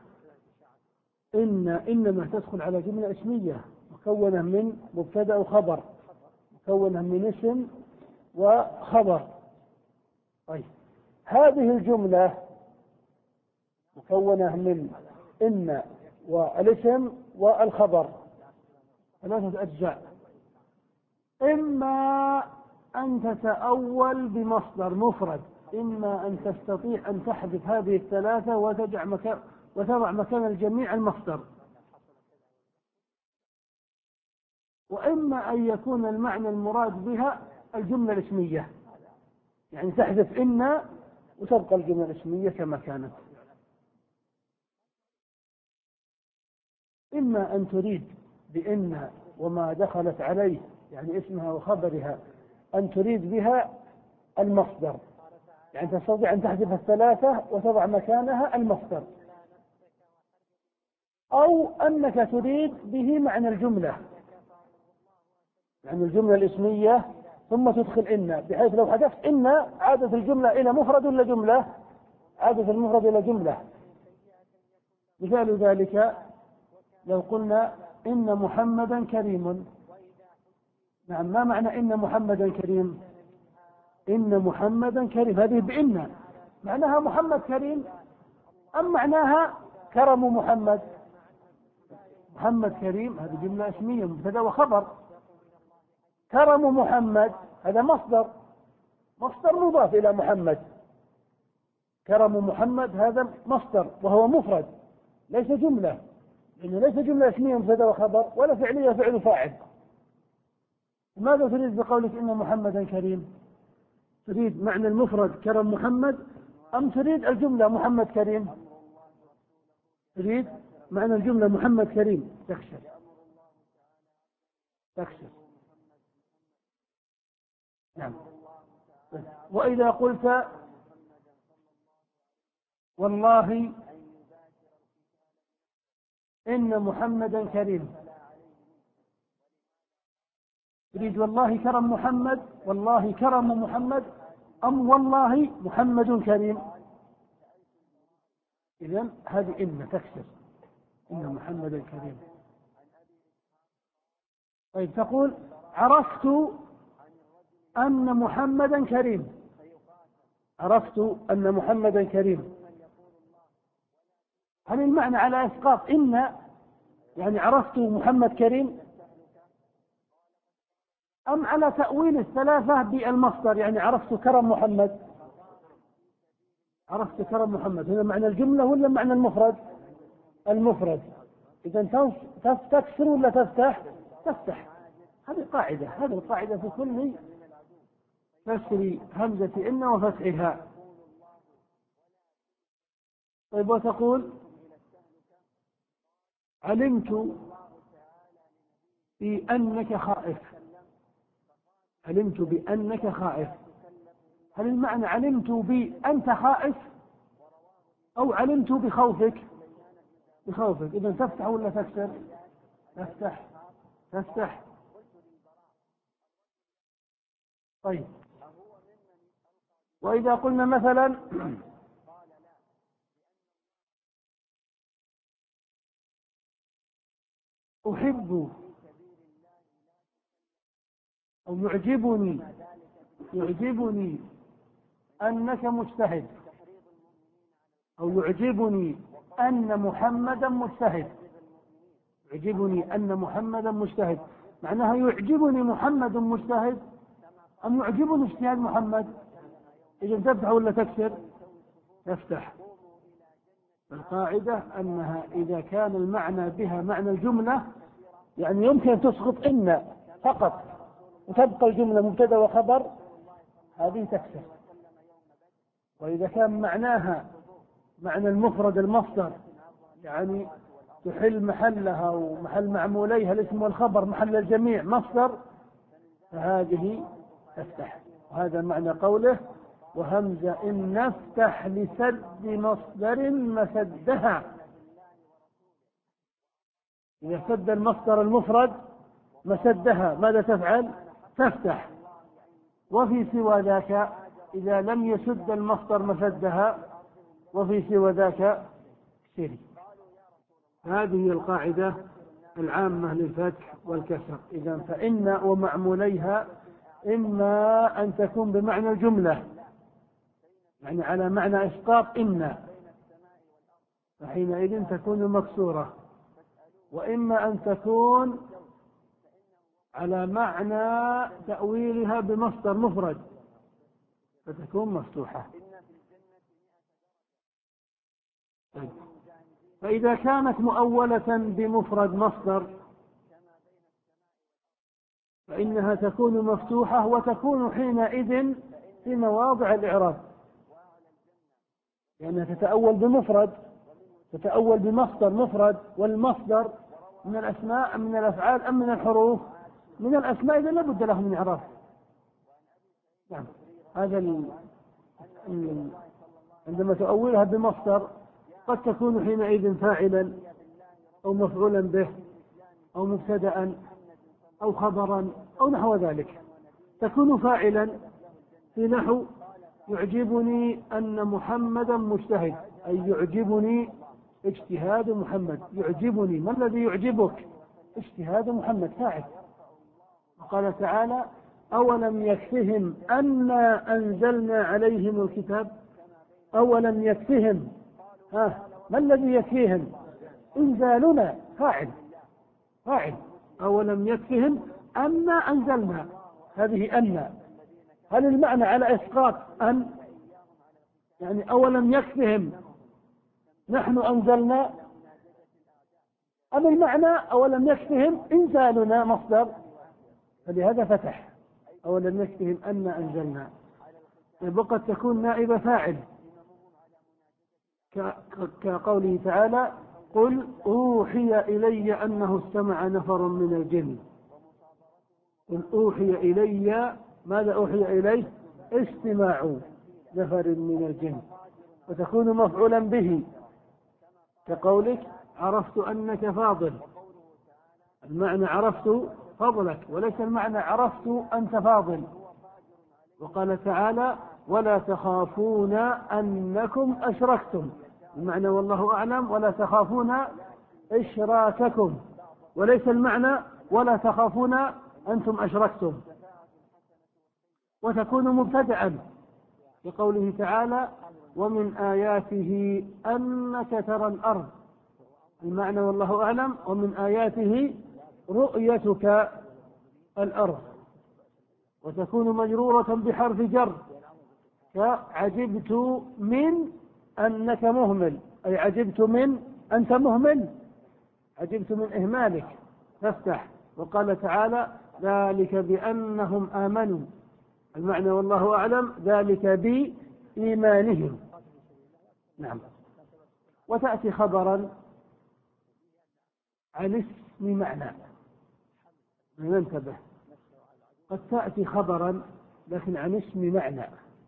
إن إنما تدخل على جملة اسمية مكونة من مبتدأ وخبر، مكونة من اسم وخبر. طيب هذه الجملة مكونة من إن والاسم والخبر، ثلاثة أجزاء. إما أن تتأول بمصدر مفرد، إما أن تستطيع أن تحذف هذه الثلاثة وتضع مكان وتضع مكان الجميع المصدر، وإما أن يكون المعنى المراد بها الجملة الاسمية، يعني تحذف إن وتبقى الجملة الاسمية كما كانت. إما أن تريد بإن وما دخلت عليه يعني اسمها وخبرها أن تريد بها المصدر، يعني تستطيع أن تحذف الثلاثة وتضع مكانها المصدر، أو أنك تريد به معنى الجملة، يعني الجملة الاسمية ثم تدخل إن، بحيث لو حذفت إن عادت الجملة إلى مفرد ولا جملة؟ عادت المفرد إلى جملة. مثال ذلك لو قلنا إن محمدا كريم. نعم، ما معنى إن محمدا كريم؟ إن محمدا كريم هذه بإن، معناها محمد كريم أم معناها كرم محمد؟ محمد كريم هذه جملة اسمية مبتدأ وخبر، كرم محمد هذا مصدر، مصدر مضاف إلى محمد، كرم محمد هذا مصدر وهو مفرد ليس جملة، لأنه ليس جملة اسمية مبتدأ وخبر ولا فعلية فعل فاعل. ماذا تريد بقولك إن محمدا كريم؟ تريد معنى المفرد كرم محمد أم تريد الجملة محمد كريم؟ تريد معنى الجملة محمد كريم، تكسر تكسر نعم. وإذا قلت والله إن محمدا كريم، تريد والله كرم محمد، والله كرم محمد أم والله محمد كريم؟ إذن هذه إن تكسر، إن محمدا كريم. طيب تقول عرفت أن محمدا كريم، عرفت أن محمدا كريم، هل المعنى على إسقاط إن يعني عرفت محمد كريم، أم على تأويل الثلاثة بالمصدر يعني عرفت كرم محمد؟ عرفت كرم محمد هنا معنى الجملة ولا معنى المفرد؟ المفرد. إذا تكسر ولا تفتح؟ تفتح. هذه قاعدة، هذه القاعدة في كل كسر همزة إن وفتحها. طيب وتقول علمت بأنك خائف، علمت بأنك خائف، هل المعنى علمت بأنت خائف أو علمت بخوفك؟ بخوفك. إذا تفتح ولا تكسر؟ تفتح تفتح. طيب وإذا قلنا مثلا أحب أو يعجبني يعجبني أنك مجتهد، أو يعجبني أن محمدا مجتهد. يعجبني أن محمدا مجتهد معناها يعجبني محمد مجتهد أم يعجبني اجتهاد محمد؟ إذا تفتح ولا تكسر؟ تفتح. القاعدة أنها إذا كان المعنى بها معنى الجملة، يعني يمكن تسقط إن فقط وتبقى الجملة مبتدأ وخبر، هذه تكسر. وإذا كان معناها معنى المفرد المصدر، يعني تحل محلها ومحل معموليها الاسم والخبر محل الجميع مصدر، فهذه تفتح. وهذا معنى قوله وهمزة إن نفتح لسد مصدر مسدها. إذا سد المصدر المفرد مسدها ماذا تفعل؟ تفتح. وفي سوى ذاك إذا لم يسد المصدر مسدها، وفي سوى ذاك سري. هذه القاعدة العامة للفتح والكسر. إذا فإن ومعموليها إما أن تكون بمعنى الجملة، يعني على معنى إسقاط إن، فحينئذ تكون مكسورة، وإما أن تكون على معنى تأويلها بمصدر مفرد فتكون مفتوحة. فإذا كانت مؤولة بمفرد مصدر فإنها تكون مفتوحة، وتكون حينئذ في مواضع الإعراب، لأنها يعني تتأول بمفرد، تتأول بمصدر مفرد، والمصدر من الأسماء أم من الأفعال أم من الحروف؟ من الأسماء، إذا لا بد له من إعراب. يعني هذا ال... عندما تؤولها بمصدر قد تكون حينئذ فاعلا أو مفعولا به أو مبتدأ أو خبرا أو نحو ذلك. تكون فاعلا في نحو يعجبني أن محمدا مجتهد، أي يعجبني اجتهاد محمد. يعجبني، ما الذي يعجبك؟ اجتهاد محمد، فاعل. وقال تعالى أولم يكفهم أنا أنزلنا عليهم الكتاب. أولم يكفهم، ها ما الذي يكفيهم؟ إنزالنا، فاعل فاعل. أولم يكفهم أنا أنزلنا، هذه أن. هل المعنى على إسقاط أن؟ يعني أولم يكفهم نحن أنزلنا، أم المعنى أولم يكفهم إنزالنا مصدر؟ فلهذا فتح أولم يكفهم أن أنزلنا. وقد تكون نائبة فاعل كقوله تعالى قل أوحي إلي أنه استمع نفر من الجن. قل أوحي إلي، ماذا أوحي إليه؟ استماع نفر من الجن. وتكون مفعولا به كقولك عرفت أنك فاضل، المعنى عرفت فضلك، وليس المعنى عرفت أنت فاضل. وقال تعالى ولا تخافون أنكم أشركتم، المعنى والله أعلم ولا تخافون إشراككم، وليس المعنى ولا تخافون أنتم أشركتم. وتكون مبتدأ بقوله تعالى ومن آياته أنك ترى الأرض، المعنى والله أعلم ومن آياته رؤيتك الأرض. وتكون مجرورة بحرف جر كعجبت من أنك مهمل، أي عجبت من أنت مهمل، عجبت من إهمالك، تفتح. وقال تعالى ذلك بأنهم آمنوا، المعنى والله أعلم ذلك بإيمانهم. نعم. وتأتي خبرا عن اسم معنى، ننتبه، قد تأتي خبرا لكن عن اسم معنى.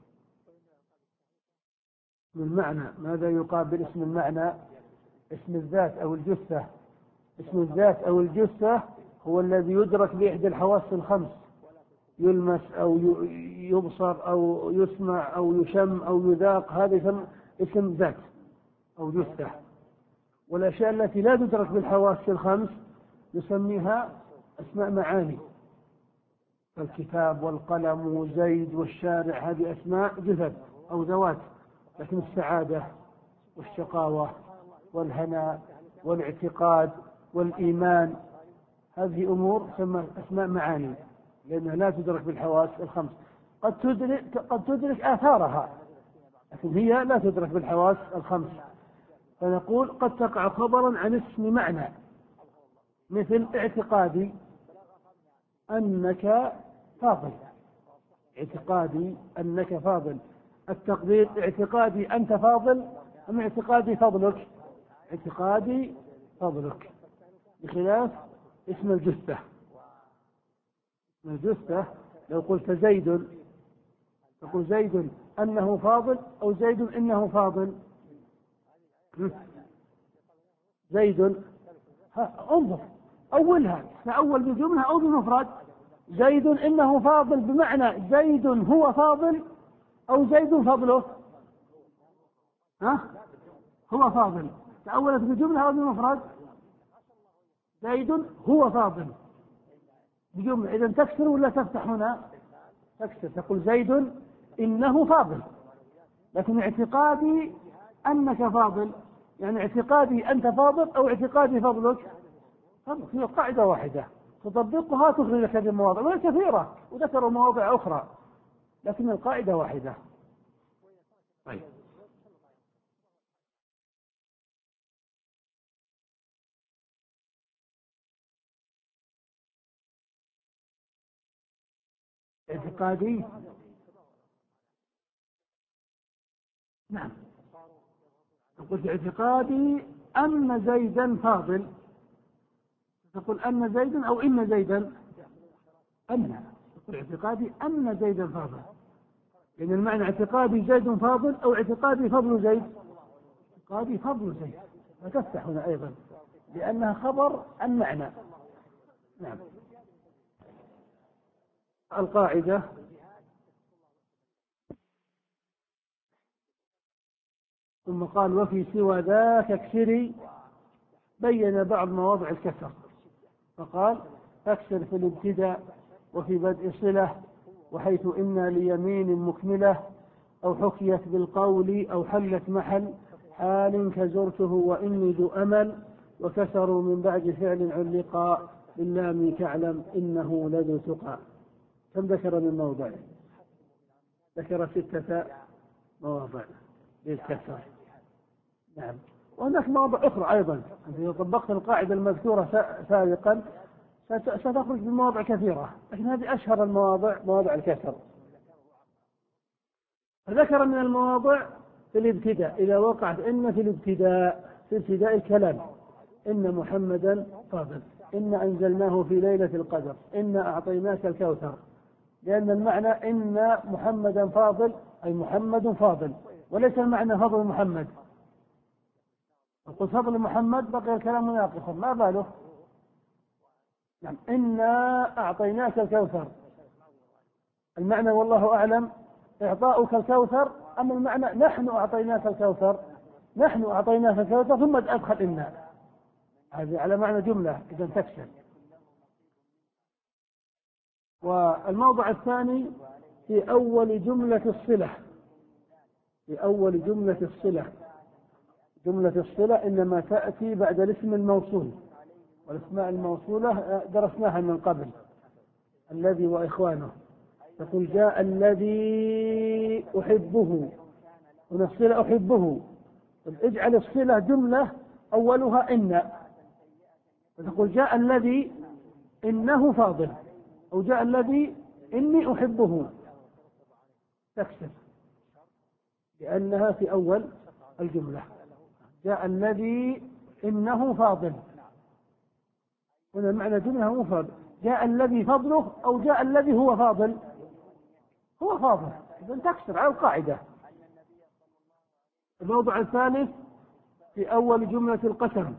اسم المعنى ماذا يقابل اسم المعنى؟ اسم الذات أو الجثة. اسم الذات أو الجثة هو الذي يدرك بإحدى الحواس الخمس، يلمس أو يبصر أو يسمع أو يشم أو يذاق، هذا اسم ذات أو جثة. والأشياء التي لا تدرك بالحواس الخمس نسميها أسماء معاني. الكتاب والقلم وزيد والشارع هذه أسماء جثث أو ذوات، لكن السعادة والشقاوة والهناء والاعتقاد والإيمان هذه أمور تسمى أسماء معاني، لأنها لا تدرك بالحواس الخمس. قد تدرك, قد تدرك آثارها، لكن هي لا تدرك بالحواس الخمس. فنقول قد تقع خبرا عن اسم معنى، مثل اعتقادي أنك فاضل، اعتقادي أنك فاضل. التقدير اعتقادي أنت فاضل أم اعتقادي فضلك؟ اعتقادي فضلك، بخلاف اسم الجثة. اسم الجثة لو قلت زيد تقول زيد أنه فاضل أو زيد إنه فاضل. زيد انظر أولها تأول بجملة أو بمفرد. زيد إنه فاضل بمعنى زيد هو فاضل أو زيد فضله؟ ها؟ هو فاضل، تأولت بجملة أو بمفرد؟ زيد هو فاضل بجملة، إذن تكسر ولا تفتح هنا؟ تكسر، تقول زيد إنه فاضل، لكن اعتقادي أنك فاضل، يعني اعتقادي أنت فاضل أو اعتقادي فضلك؟ هي قاعدة واحدة تطبقها تخرج لك هذه المواضع، وهي كثيرة وذكروا مواضع أخرى، لكن القاعدة واحدة. طيب. اعتقادي نعم، قلت اعتقادي أن زيدا فاضل، تقول أن زيدا أو إن زيدا؟ أن تقول اعتقادي أن زيدا فاضل، لأن يعني المعنى اعتقادي زيد فاضل أو اعتقادي فضل زيد؟ اعتقادي فضل زيد، فتفتح هنا أيضا لأنها خبر المعنى. نعم. القاعدة ثم قال وفي سوى ذاك اكسري، بين بعض مواضع الكسر فقال اكسر في الابتداء وفي بدء صلة، وحيث إن ليمين مكملة، أو حكيت بالقول أو حلت محل حال كزرته وإني ذو أمل، وكسروا من بعد فعل علقا باللام تعلم إنه لذو تقى. كم ذكر من موضع؟ ذكر ستة مواضع للكسر. نعم. وهناك مواضع أخرى أيضا، إذا طبقت القاعدة المذكورة سابقا ستخرج بمواضع كثيرة، لكن هذه أشهر المواضع مواضع الكسر. فذكر من المواضع في الابتداء، إذا وقعت إن في الابتداء في ابتداء الكلام، إن محمدا فاضل، إن أنزلناه في ليلة القدر، إن أعطيناك الكوثر، لأن المعنى إن محمدا فاضل أي محمد فاضل، وليس المعنى فضل محمد. وقل فضل محمد بقي الكلام ناقصا، ما باله؟ نعم. إنا أعطيناك الكوثر، المعنى والله أعلم إعطاؤك الكوثر، أما المعنى نحن أعطيناك الكوثر، نحن أعطيناك الكوثر ثم أدخل إنا، هذه على معنى جملة إذا تكسر. والموضع الثاني في أول جملة الصلة، في أول جملة الصلة. جملة الصلة إنما تأتي بعد الاسم الموصول، والاسماء الموصولة درسناها من قبل، الذي وإخوانه. تقول جاء الذي أحبه، ونفصل أحبه، اجعل الصلة جملة أولها إن، فتقول جاء الذي إنه فاضل، أو جاء الذي إني أحبه، تكسر لأنها في أول الجملة. جاء الذي إنه فاضل، هنا معنى جملة مفرد. جاء الذي فضله أو جاء الذي هو فاضل؟ هو فاضل، إذن تكسر على القاعدة. الموضع الثالث في أول جملة القسم،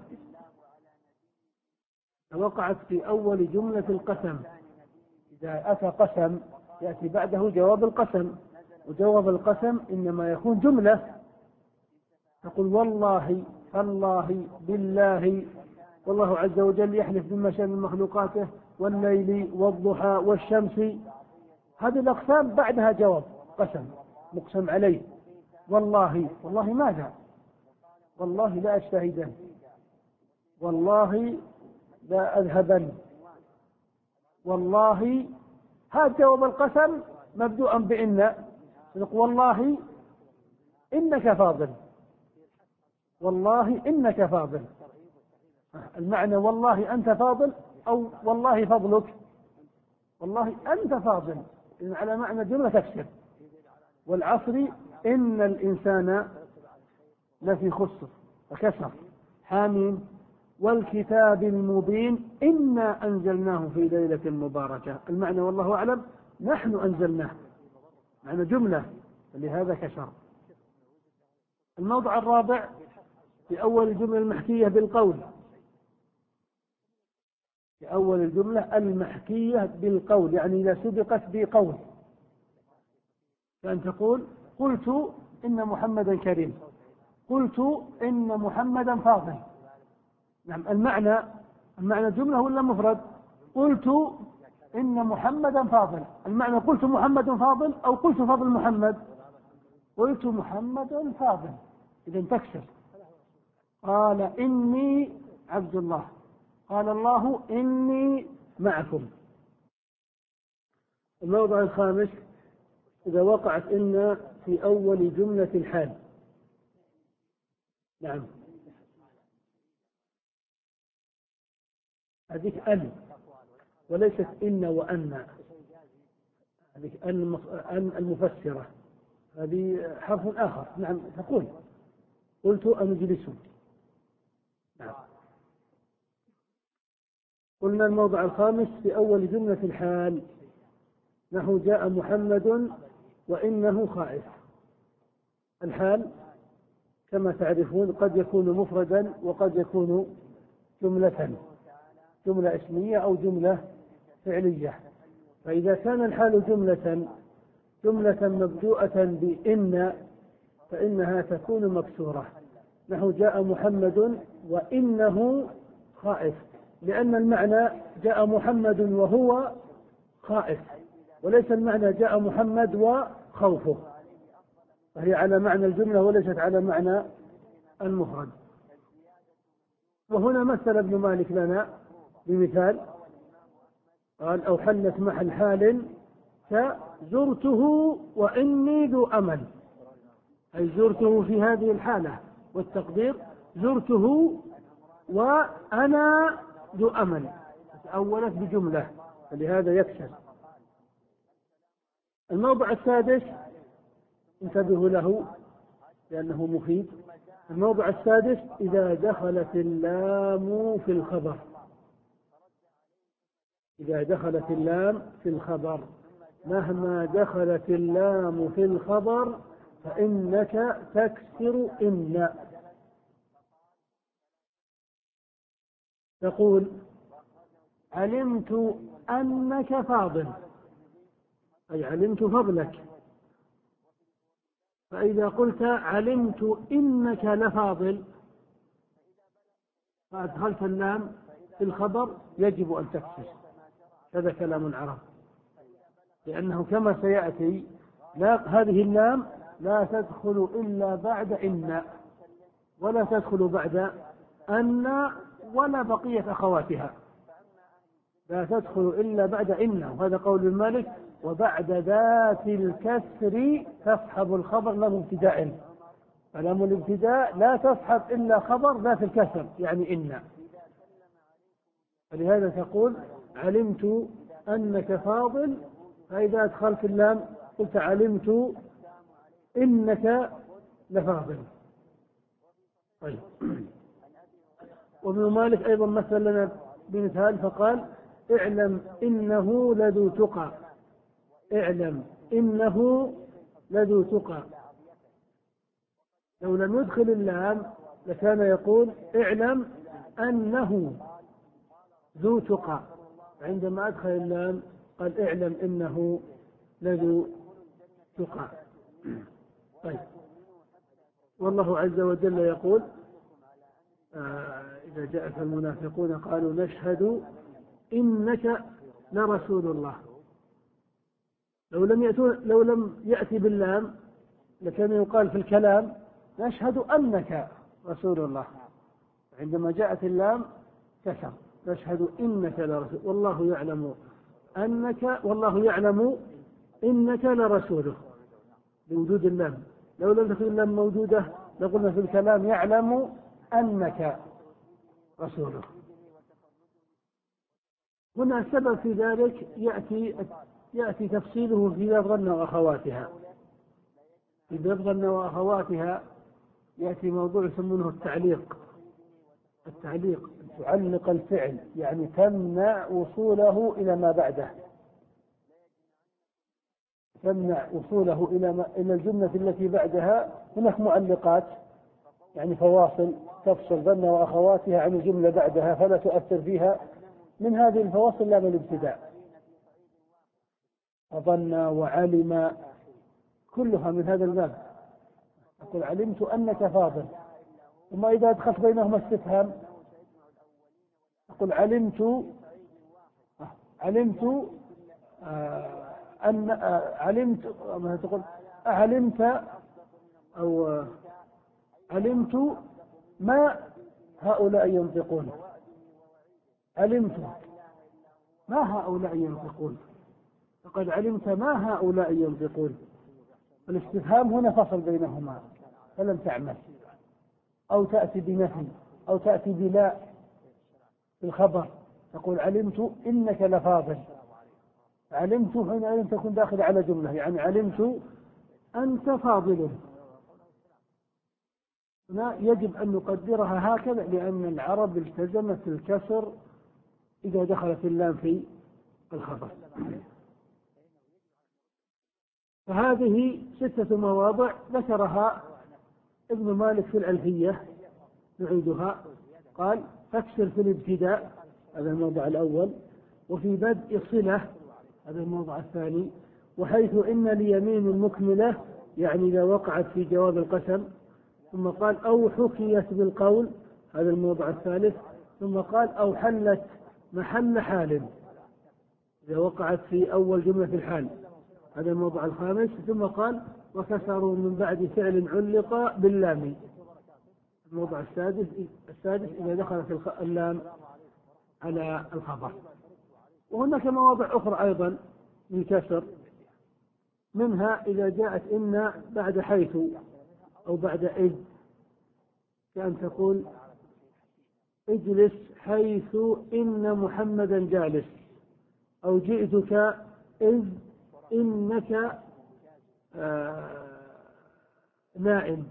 وقعت في أول جملة القسم. إذا أتى قسم يأتي بعده جواب القسم، وجواب القسم إنما يكون جملة. تقول والله فالله بالله، والله عز وجل يحلف بما شاء من مخلوقاته والليل والضحى والشمس. هذه الأقسام بعدها جواب قسم مقسم عليه. والله، والله ماذا؟ والله لا أجتهدن، والله لا أذهبن، والله. هذا جواب القسم مبدوءا بإن. والله إنك فاضل، والله إنك فاضل. المعنى والله أنت فاضل أو والله فضلك. والله أنت فاضل إن على معنى جملة تكسر. والعصر إن الإنسان لفي خسر فكسر. حامين والكتاب المبين إنا أنزلناه في ليلة مباركة. المعنى والله أعلم نحن أنزلناه، معنى جملة، لهذا كسر. الموضع الرابع في أول الجملة المحكية بالقول، في أول الجملة المحكية بالقول، يعني إذا سبقت بقول، فأن تقول قلت إن محمدا كريم، قلت إن محمدا فاضل. نعم، المعنى المعنى جملة ولا مفرد؟ قلت إن محمدا فاضل، المعنى قلت محمد فاضل أو قلت فاضل محمد؟ قلت محمد فاضل، إذا تكسر. قال إني عبد الله، قال الله إني معكم. الموضع الخامس إذا وقعت إن في أول جملة الحال. نعم، هذه أن وليست إن وأن، هذه أن المفسرة، هذه حرف آخر. نعم، تقول قلت أمجلس. نعم. قلنا الموضع الخامس في أول جملة الحال، نحو جاء محمد وإنه خائف. الحال كما تعرفون قد يكون مفردا وقد يكون جملة، جملة اسمية أو جملة فعلية. فإذا كان الحال جملة جملة مبدوءة بإن فإنها تكون مكسورة، نحو جاء محمد وإنه خائف، لأن المعنى جاء محمد وهو خائف، وليس المعنى جاء محمد وخوفه، فهي على معنى الجملة وليست على معنى المفرد. وهنا مثل ابن مالك لنا بمثال، قال أو حلت محل حال كزرته وإني ذو أمل، أي زرته في هذه الحالة، والتقدير زرته وأنا ذو أمل، تأولت بجملة فلهذا يكسر. الموضع السادس انتبهوا له لأنه مفيد. الموضع السادس إذا دخلت اللام في الخبر، إذا دخلت اللام في الخبر، مهما دخلت اللام في الخبر فإنك تكسر إن. تقول علمت أنك فاضل، أي علمت فضلك. فإذا قلت علمت إنك لفاضل فأدخلت اللام في الخبر يجب أن تكسر. هذا كلام العرب، لأنه كما سيأتي لا هذه اللام لا تدخل إلا بعد إن، ولا تدخل بعد أن ولا بقية أخواتها، لا تدخل إلا بعد إن. وهذا قول ابن مالك وبعد ذات الكسر تصحب الخبر لام ابتداء، فلام الابتداء لا تصحب إلا خبر ذات الكسر يعني إن. فلهذا تقول علمت أنك فاضل، فإذا أدخلت اللام قلت علمت إنك لفاضل. طيب. وابن مالك أيضا مثل لنا بمثال فقال اعلم إنه لذو تقى، اعلم إنه لذو تقى. لو لم يدخل اللام لكان يقول اعلم أنه ذو تقى، عندما أدخل اللام قال اعلم إنه لذو تقى. طيب. والله عز وجل يقول آه إذا جاءك المنافقون قالوا نشهد إنك لرسول الله. لو لم يأتون لو لم يأتي باللام لكان يقال في الكلام نشهد أنك رسول الله. عندما جاءت اللام كسر، نشهد إنك لرسول، والله يعلم أنك والله يعلم إنك لرسوله بوجود اللام. لو لم تكن اللام موجودة لقلنا في الكلام يعلم أنك رسوله. هنا سبب في ذلك يأتي يأتي تفصيله في باب غنى وأخواتها. في باب غنى وأخواتها يأتي موضوع يسمونه التعليق. التعليق تعلق الفعل، يعني تمنع وصوله إلى ما بعده، تمنع وصوله إلى ما إلى الجملة التي بعدها. هناك معلقات يعني فواصل تفصل غنى وأخواتها عن الجملة بعدها فلا تؤثر فيها. من هذه الفواصل لام الابتداء، أظن وعلم كلها من هذا الباب. أقول علمت أنك فاضل، ثم إذا أدخلت بينهما استفهام أقول علمت علمت آه أن آه علمت ما تقول أعلمت أو آه علمت ما هؤلاء ينطقون، علمت ما هؤلاء ينطقون، فقد علمت ما هؤلاء ينطقون. الاستفهام هنا فصل بينهما فلم تعمل. أو تأتي بنفي أو تأتي بلا في الخبر، تقول علمت إنك لفاضل. علمت هنا أن تكون داخل على جملة، يعني علمت أنت فاضل. هنا يجب أن نقدرها هكذا لأن العرب التزمت الكسر إذا دخلت اللام في الخبر. فهذه ستة مواضع ذكرها ابن مالك في الألفية، نعيدها. قال فاكسر في الابتداء، هذا الموضع الأول، وفي بدء صلة، هذا الموضع الثاني، وحيث إن ليمين مكملة، يعني إذا وقعت في جواب القسم. ثم قال أو حكيت بالقول، هذا الموضع الثالث. ثم قال أو حلت محل حال، إذا وقعت في أول جملة في الحال، هذا الموضع الخامس. ثم قال وكسروا من بعد فعل علق باللام، الموضع السادس السادس إذا دخلت اللام على الخبر. وهناك مواضع أخرى أيضا للكسر، منها إذا جاءت إن بعد حيث أو بعد إذ، كأن تقول اجلس حيث إن محمدا جالس، أو جئتك إذ إنك آه نائم.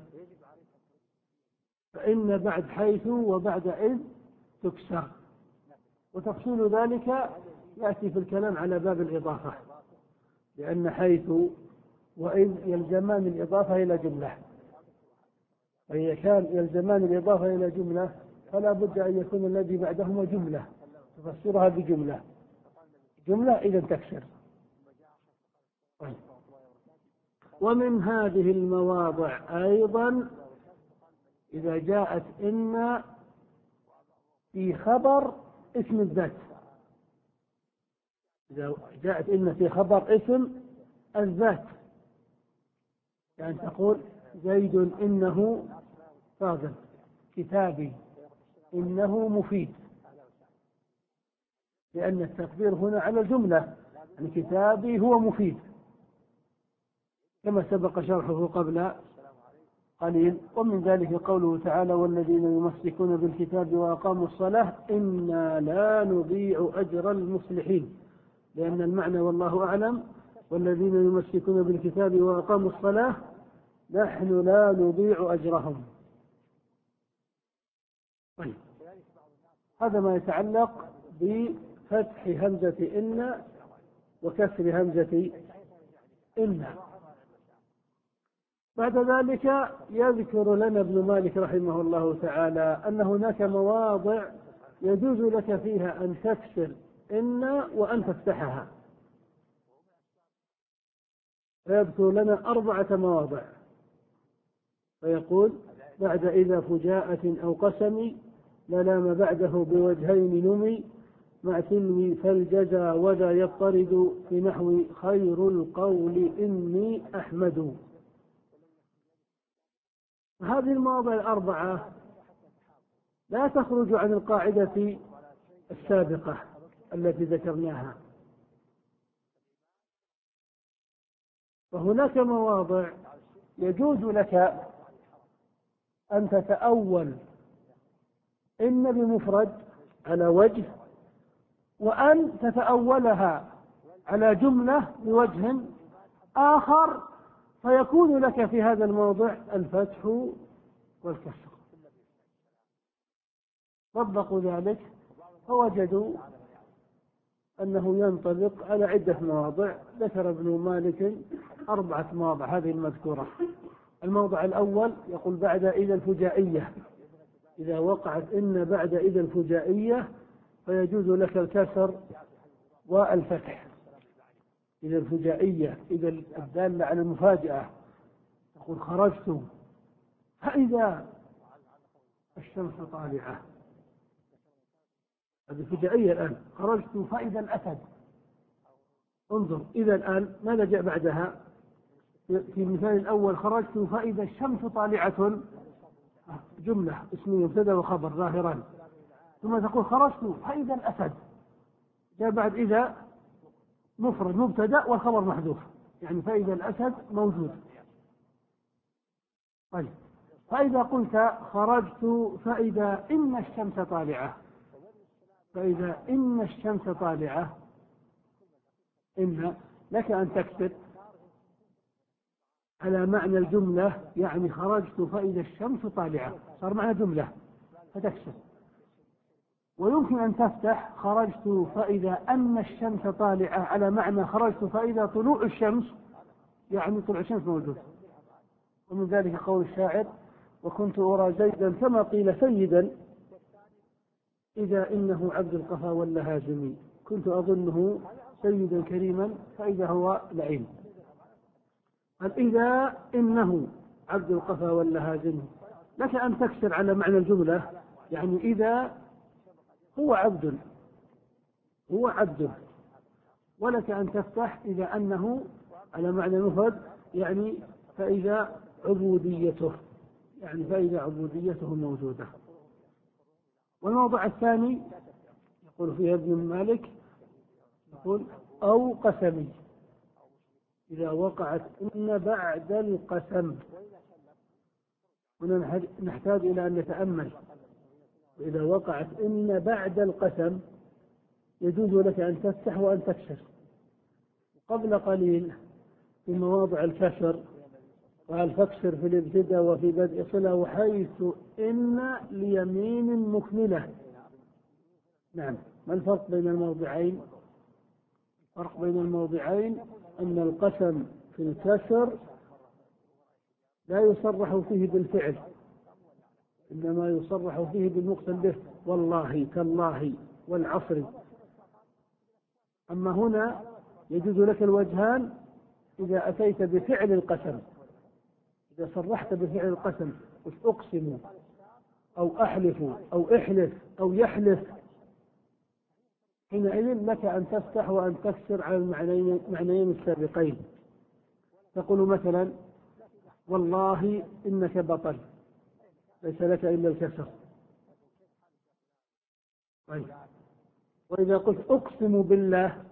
فإن بعد حيث وبعد إذ تكسر. وتفصيل ذلك يأتي في الكلام على باب الإضافة، لأن حيث وإذ يلزمان الإضافة إلى جملة، فإذا كان يلزمان الإضافة إلى جملة فلا بد أن يكون الذي بعدهما جملة تفسرها بجملة، جملة إذا تكسر. ومن هذه المواضع أيضا إذا جاءت إن في خبر اسم الذات، إذا جاءت إن في خبر اسم الذات، يعني تقول زيد إنه فاضل، كتابي إنه مفيد، لأن التقدير هنا على الجملة، يعني كتابي هو مفيد كما سبق شرحه قبل قليل. ومن ذلك قوله تعالى والذين يمسكون بالكتاب وأقاموا الصلاة إنا لا نضيع أجر المصلحين، لأن المعنى والله أعلم والذين يمسكون بالكتاب وأقاموا الصلاة نحن لا نضيع أجرهم. طيب، هذا ما يتعلق بفتح همزة إن وكسر همزة إن. بعد ذلك يذكر لنا ابن مالك رحمه الله تعالى أن هناك مواضع يجوز لك فيها أن تكسر إن وأن تفتحها، فيذكر لنا أربعة مواضع، فيقول بعد إذا فجاءة أو قسم لا لام بعده بوجهين نمي مع تلوي فالجزى وذا يضطرد في نحو خير القول إني أحمد. هذه المواضع الأربعة لا تخرج عن القاعدة السابقة التي ذكرناها. وهناك مواضع يجوز لك أن تتأول إن بمفرد على وجه، وأن تتأولها على جملة بوجه آخر، فيكون لك في هذا الموضع الفتح والكسر. طبقوا ذلك فوجدوا أنه ينطبق على عدة مواضع. ذكر ابن مالك أربعة مواضع هذه المذكورة. الموضع الأول يقول بعد إذا الفجائية، إذا وقعت إن بعد إذا الفجائية فيجوز لك الكسر والفتح. إذا الفجائية، إذا الدالة على المفاجأة، تقول خرجت فإذا الشمس طالعة، هذه فجائية. الآن خرجت فإذا الأسد. انظر إذا الآن ماذا جاء بعدها؟ في المثال الأول خرجت فإذا الشمس طالعة، جملة اسمية مبتدأ وخبر ظاهران. ثم تقول خرجت فإذا الأسد، جاء بعد إذا مفرد مبتدأ والخبر محذوف، يعني فإذا الأسد موجود. طيب، فإذا قلت خرجت فإذا إن الشمس طالعة، فإذا إن الشمس طالعة، إن لك أن تكتب على معنى الجملة، يعني خرجت فإذا الشمس طالعة، صار معنى جملة فتكسر. ويمكن أن تفتح خرجت فإذا أن الشمس طالعة على معنى خرجت فإذا طلوع الشمس، يعني طلوع الشمس موجود. ومن ذلك قول الشاعر وكنت أرى زيدا كما قيل سيدا إذا إنه عبد القفا واللهازم، كنت أظنه سيدا كريما فإذا هو لعين. قال إذا إنه عبد القفا واللهازم، لك أن تكسر على معنى الجملة، يعني إذا هو عبد، هو عبد. ولك أن تفتح إذا أنه على معنى مفرد، يعني فإذا عبوديته، يعني فإذا عبوديته موجودة. والموضع الثاني يقول فيها ابن مالك، يقول أو قسمي، إذا وقعت إن بعد القسم. هنا نحتاج إلى أن نتأمل. إذا وقعت إن بعد القسم يجوز لك أن تفتح وأن تكسر. قبل قليل في مواضع الكسر قال فاكسر في الابتداء وفي بدء صلة وحيث إن ليمين مكملة. نعم، ما الفرق بين الموضعين؟ الفرق بين الموضعين أن القسم في الكسر لا يصرح فيه بالفعل، إنما يصرح فيه بالمقسم به، والله تالله والعصر. أما هنا يجوز لك الوجهان إذا أتيت بفعل القسم، إذا صرحت بفعل القسم قلت أقسم أو أحلف أو احلف أو يحلف، حينئذ لك أن تفتح وأن تكسر على المعنيين السابقين. تقول مثلا والله إنك بطل، ليس لك إلا الكسر. طيب، وإذا قلت أقسم بالله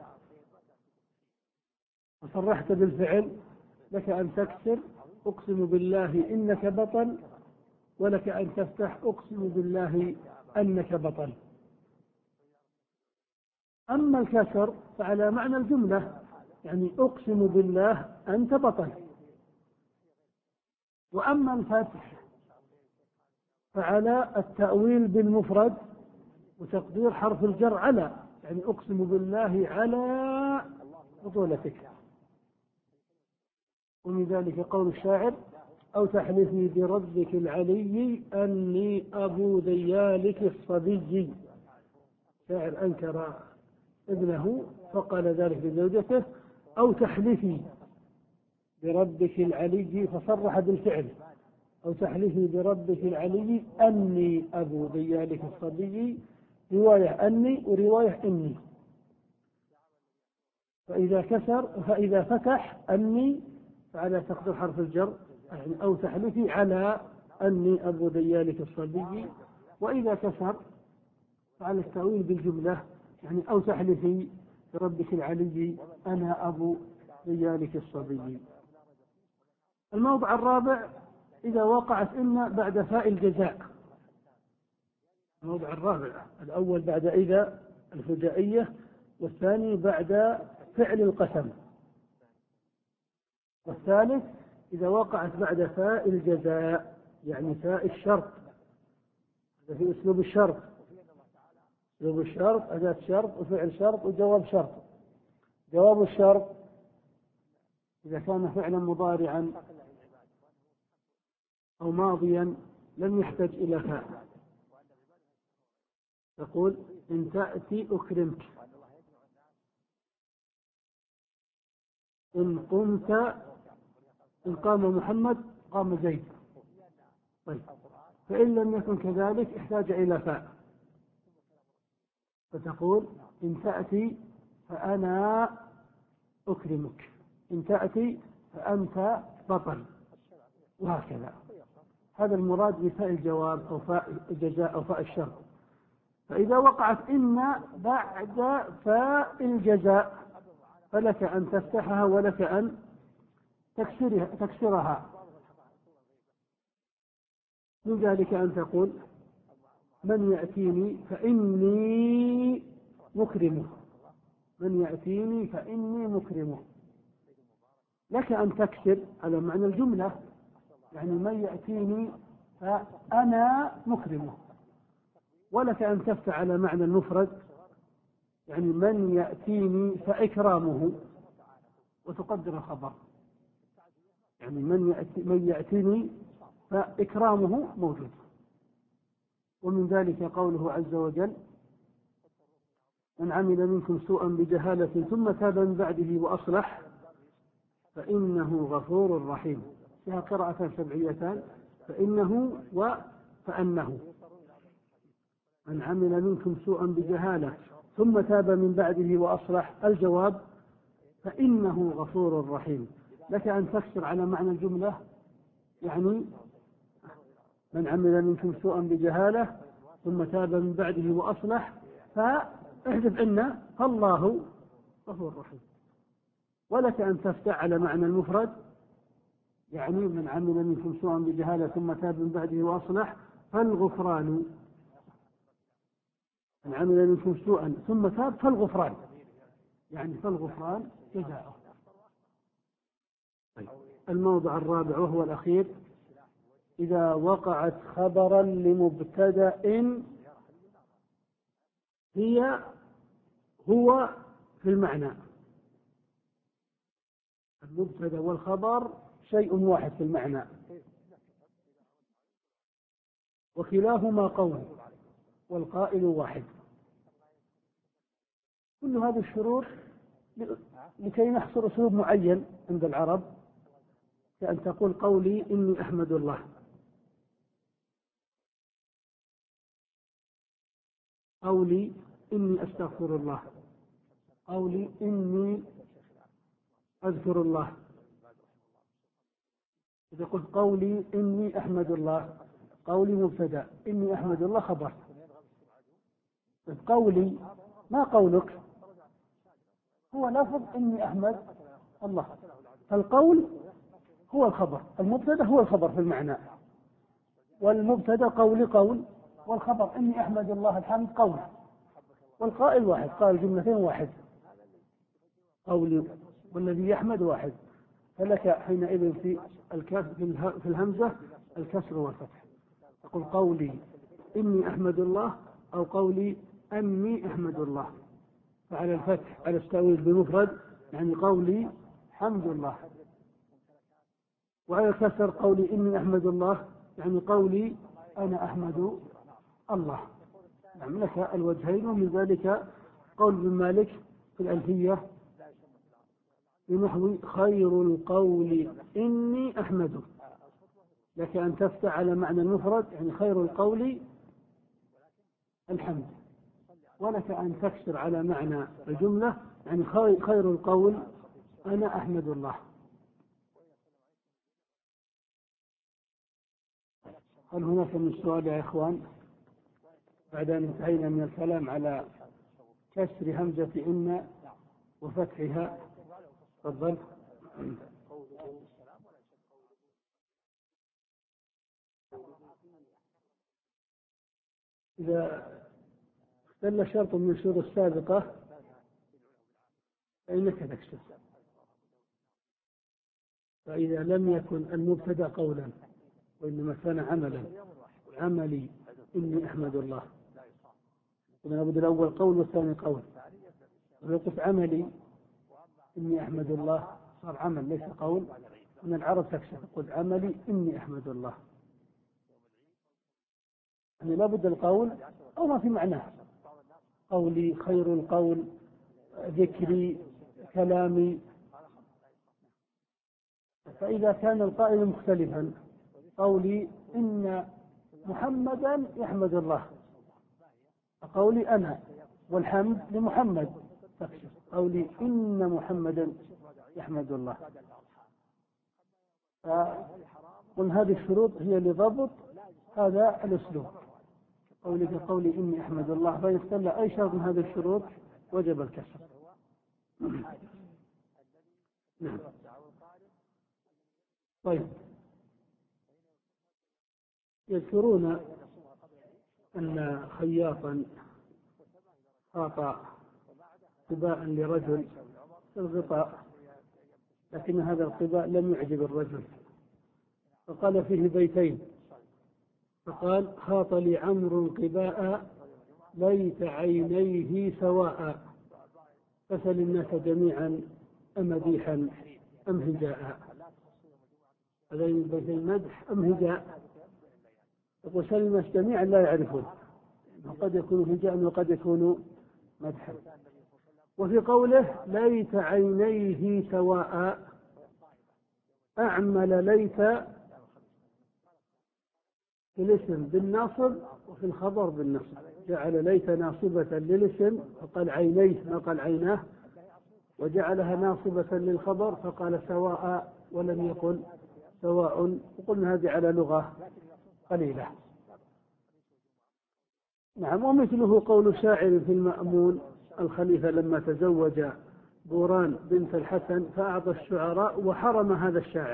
وصرحت بالفعل لك أن تكسر أقسم بالله إنك بطل، ولك أن تفتح أقسم بالله أنك بطل. أما الكسر فعلى معنى الجملة، يعني أقسم بالله أنت بطل. وأما الفتح فعلى التأويل بالمفرد وتقدير حرف الجر على، يعني أقسم بالله على بطولتك. ومن ذلك قول الشاعر أو تحلفي بربك العلي أني أبو ذيالك الصبي. شاعر أنكر ابنه فقال ذلك لزوجته أو تحلفي بربك العلي، فصرح بالفعل أو تحلفي بربك العلي أني أبو ذيالك الصبي، رواية أني ورواية إني. فإذا كسر فإذا فتح أني فعلى تقدير حرف الجر يعني أو تحلفي على أني أبو ديالك الصبي. وإذا كسر فعلى التأويل بالجملة يعني أو تحلفي بربك العلي أنا أبو ديالك الصبي. الموضع الرابع إذا وقعت إن بعد فاء الجزاء. الموضع الرابع الأول بعد إذا الفجائية، والثاني بعد فعل القسم، والثالث إذا وقعت بعد فاء الجزاء يعني فاء الشرط. هذا في أسلوب الشرط. أسلوب الشرط أداة شرط وفعل شرط وجواب شرط. جواب الشرط إذا كان فعلا مضارعا أو ماضيا لم يحتاج إلى فاء. تقول إن تأتي أكرمك، إن قمت، إن قام محمد قام زيد. طيب فإن لم يكن كذلك احتاج إلى فاء، فتقول إن تأتي فأنا أكرمك، إن تأتي فأنت بطل، وهكذا. هذا المراد بفاء الجواب أو فاء الجزاء أو فاء الشرط. فإذا وقعت إن بعد فاء الجزاء فلك أن تفتحها ولك أن تكسرها, تكسرها. من ذلك أن تقول من يأتيني فإني مكرمه، من يأتيني فإني مكرمه. لك أن تكسر على معنى الجملة يعني من يأتيني فأنا مكرمه، ولك أن تفتح على معنى المفرد يعني من يأتيني فإكرامه وتقدر الخبر يعني من يأتي من يأتيني فإكرامه موجود. ومن ذلك قوله عز وجل من عمل منكم سوءا بجهالة ثم تاب من بعده وأصلح فإنه غفور رحيم. فيها قراءة سبعيتان فإنه وفأنه. من عمل منكم سوءا بجهالة ثم تاب من بعده وأصلح الجواب فإنه غفور رحيم. لك أن تكسر على معنى الجملة يعني من عمل منكم سوءا بجهالة ثم تاب من بعده وأصلح فاحذف إن فالله غفور رحيم. ولك أن تفتح على معنى المفرد يعني من عمل منكم سوءا بجهالة ثم تاب من بعده وأصلح فالغفران. من عمل منكم سوءا ثم تاب فالغفران يعني فالغفران جزاؤه. طيب. الموضع الرابع وهو الأخير إذا وقعت خبرا لمبتدأ هي هو في المعنى. المبتدأ والخبر شيء واحد في المعنى وكلاهما قول والقائل واحد. كل هذه الشروط لكي نحصر أسلوب معين عند العرب كأن تقول قولي إني أحمد الله، قولي إني أستغفر الله، قولي إني أذكر الله. إذا قلت قولي إني أحمد الله قولي مبتدأ إني أحمد الله خبر. قولي ما قولك هو لفظ إني أحمد الله، فالقول هو الخبر، المبتدأ هو الخبر في المعنى، والمبتدأ قولي قول، والخبر إني أحمد الله الحمد قول، والقائل واحد قال جملتين واحد قولي والذي يحمد واحد. فلك حينئذ في الكاف في الهمزة الكسر والفتح. تقول قولي إني أحمد الله أو قولي أني أحمد الله. فعلى الفتح على التأويل بمفرد يعني قولي حمد الله، وعلى الكسر قولي إني أحمد الله يعني قولي أنا أحمد الله. يعني لك الوجهين. ومن ذلك قول ابن مالك في الألفية بنحو خير القول إني أحمد. لك أن تفتح على معنى المفرد يعني خير القول الحمد، ولك أن تكسر على معنى الجملة، يعني خير القول أنا أحمد الله. هل هناك من سؤال يا إخوان بعد أن انتهينا من الكلام على كسر همزة إن وفتحها؟ تفضل. إذا اختل شرط من الشروط السابقة فإنك تكسر. فإذا لم يكن المبتدأ قولا وإنما كان عملا، عملي إني أحمد الله، إذا لابد الأول قول والثاني قول. ولو قلت عملي إني أحمد الله صار عمل ليس قول، من العرب تكسر قل عملي إني أحمد الله، يعني لابد القول أو ما في معناه، قولي خير القول، ذكري، كلامي. فإذا كان القائل مختلفا، قولي إن محمدا يحمد الله، قولي أنا والحمد لمحمد تكسر، قولي إن محمدا يحمد الله. فقل هذه الشروط هي لضبط هذا الأسلوب. قولك قولي إني أحمد الله، فإن اختل أي شرط من هذه الشروط وجب الكسر. نعم. طيب، يذكرون أن خياطا أعطى قباء لرجل في الغطاء، لكن هذا القباء لم يعجب الرجل، فقال فيه بيتين، فقال خاط لي عمرو قباء ليت عينيه سواء، فسل الناس جميعا أمديحا أم هجاء. هذين البيتين مدح أم هجاء؟ يقول سل الناس جميعا لا يعرفون، قد يكون هجاء وقد يكون مدحا. وفي قوله ليت عينيه سواء أعمل ليت في الاسم بالناصب وفي الخبر بالنصب، جعل ليت ناصبة للاسم فقال عينيه ما قال عيناه، وجعلها ناصبة للخبر فقال سواء ولم يقل سواء، وقلنا هذه على لغة قليلة. نعم. ومثله قول شاعر في المأمون الخليفة لما تزوج بوران بنت الحسن فأعطى الشعراء وحرم هذا الشاعر،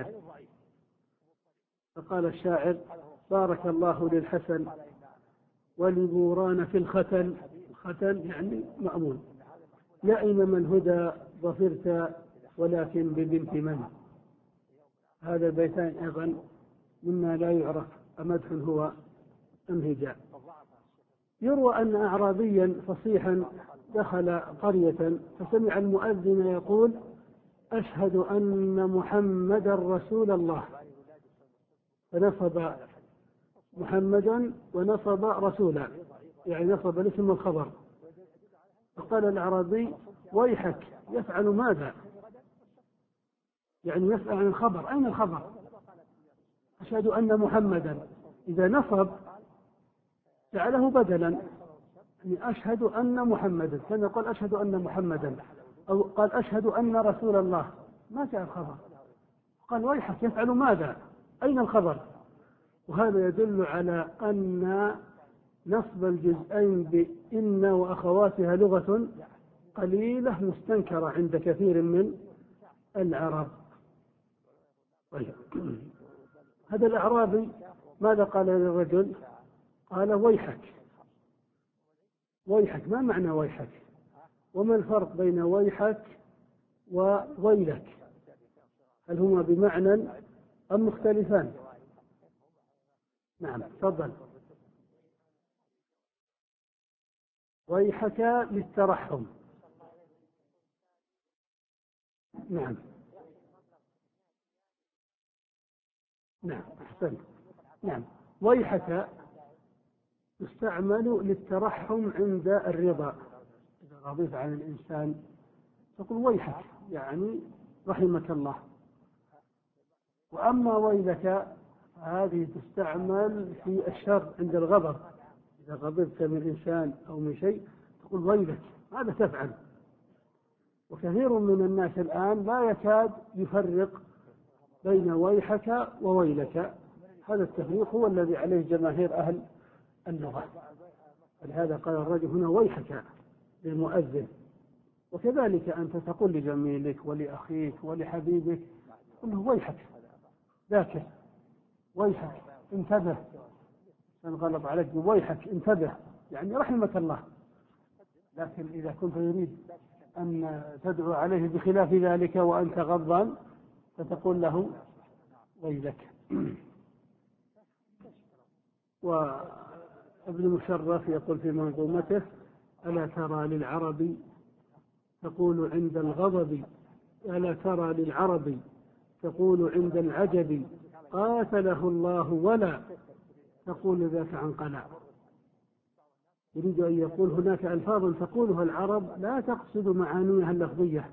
فقال الشاعر بارك الله للحسن ولبوران في الختن، الختن يعني مأمون، لئن من هدى ظفرت ولكن ببنت من. هذا البيتان أيضا مما لا يعرف أمدح هو أم هجاء. يروى أن أعرابيا فصيحا دخل قرية فسمع المؤذن يقول أشهد أن محمدا رسول الله، فنصب محمدا ونصب رسولا، يعني نصب الاسم والخبر. فقال الأعرابي ويحك يفعل ماذا؟ يعني يسأل عن الخبر، أين الخبر؟ أشهد أن محمدا، إذا نصب جعله بدلا، يعني أشهد أن محمدا، كان يقول أشهد أن محمدا، أو قال أشهد أن رسول الله، ما جاء الخبر. قال ويحك يفعل ماذا؟ أين الخبر؟ وهذا يدل على أن نصب الجزئين بإن وأخواتها لغة قليلة مستنكرة عند كثير من العرب. طيب. هذا الأعرابي ماذا قال للرجل؟ قال ويحك. ويحك ما معنى ويحك؟ وما الفرق بين ويحك وويلك؟ هل هما بمعنى أم مختلفان؟ نعم تفضل. ويحك للترحم. نعم نعم أحسنت. نعم ويحك يستعمل للترحم عند الرضا، إذا رضيت عن الإنسان تقول ويحك يعني رحمك الله. وأما ويلك هذه تستعمل في الشر عند الغضب، إذا غضبت من إنسان أو من شيء تقول ويلك، ماذا تفعل؟ وكثير من الناس الآن لا يكاد يفرق بين ويحك وويلك. هذا التفريق هو الذي عليه جماهير أهل اللغة، ولهذا قال الرجل هنا ويحك للمؤذن. وكذلك أنت تقول لزميلك ولأخيك ولحبيبك قل له ويحك، ذاكر، ويحك انتبه، انغلط عليك ويحك انتبه، يعني رحمك الله. لكن إذا كنت تريد أن تدعو عليه بخلاف ذلك وأنت غضبان فتقول له ويلك. وابن مشرف يقول في منظومته: ألا ترى للعرب تقول عند الغضب، ألا ترى للعرب تقول عند العجب قاتله الله ولا تقول ذاك عن قناع. يريد أن يقول هناك ألفاظ تقولها العرب لا تقصد معانيها اللفظية.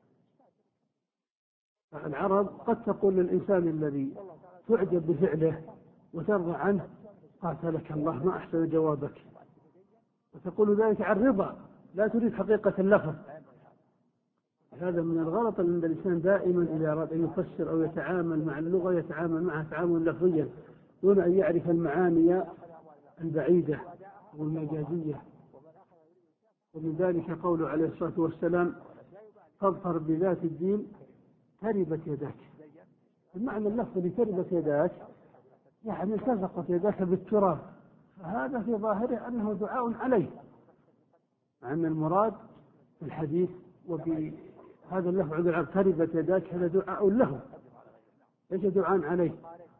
العرب قد تقول للإنسان الذي تعجب بفعله وترضى عنه قاتلك الله ما أحسن جوابك، وتقول ذلك عن رضا لا تريد حقيقة اللفظ. هذا من الغلط عند الإنسان دائما إذا أراد أن يفسر أو يتعامل مع اللغة يتعامل معها تعامل لفظيا دون أن يعرف المعاني البعيدة والمجازية. ومن ذلك قوله عليه الصلاة والسلام: فاظفر بذات الدين تربت يداك. المعنى اللفظي تربت يداك يعني التصقت يداك بالتراب، فهذا في ظاهره أنه دعاء عليه، مع أن المراد في الحديث وبهذا اللفظ عند العرب تربت يداك هذا دعاء له ليس دعاء عليه.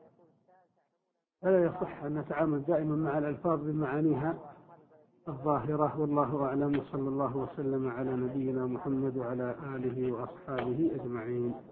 فلا يصح أن نتعامل دائما مع الألفاظ بمعانيها الظاهرة. والله أعلم، وصلى الله وسلم على نبينا محمد وعلى آله وأصحابه أجمعين.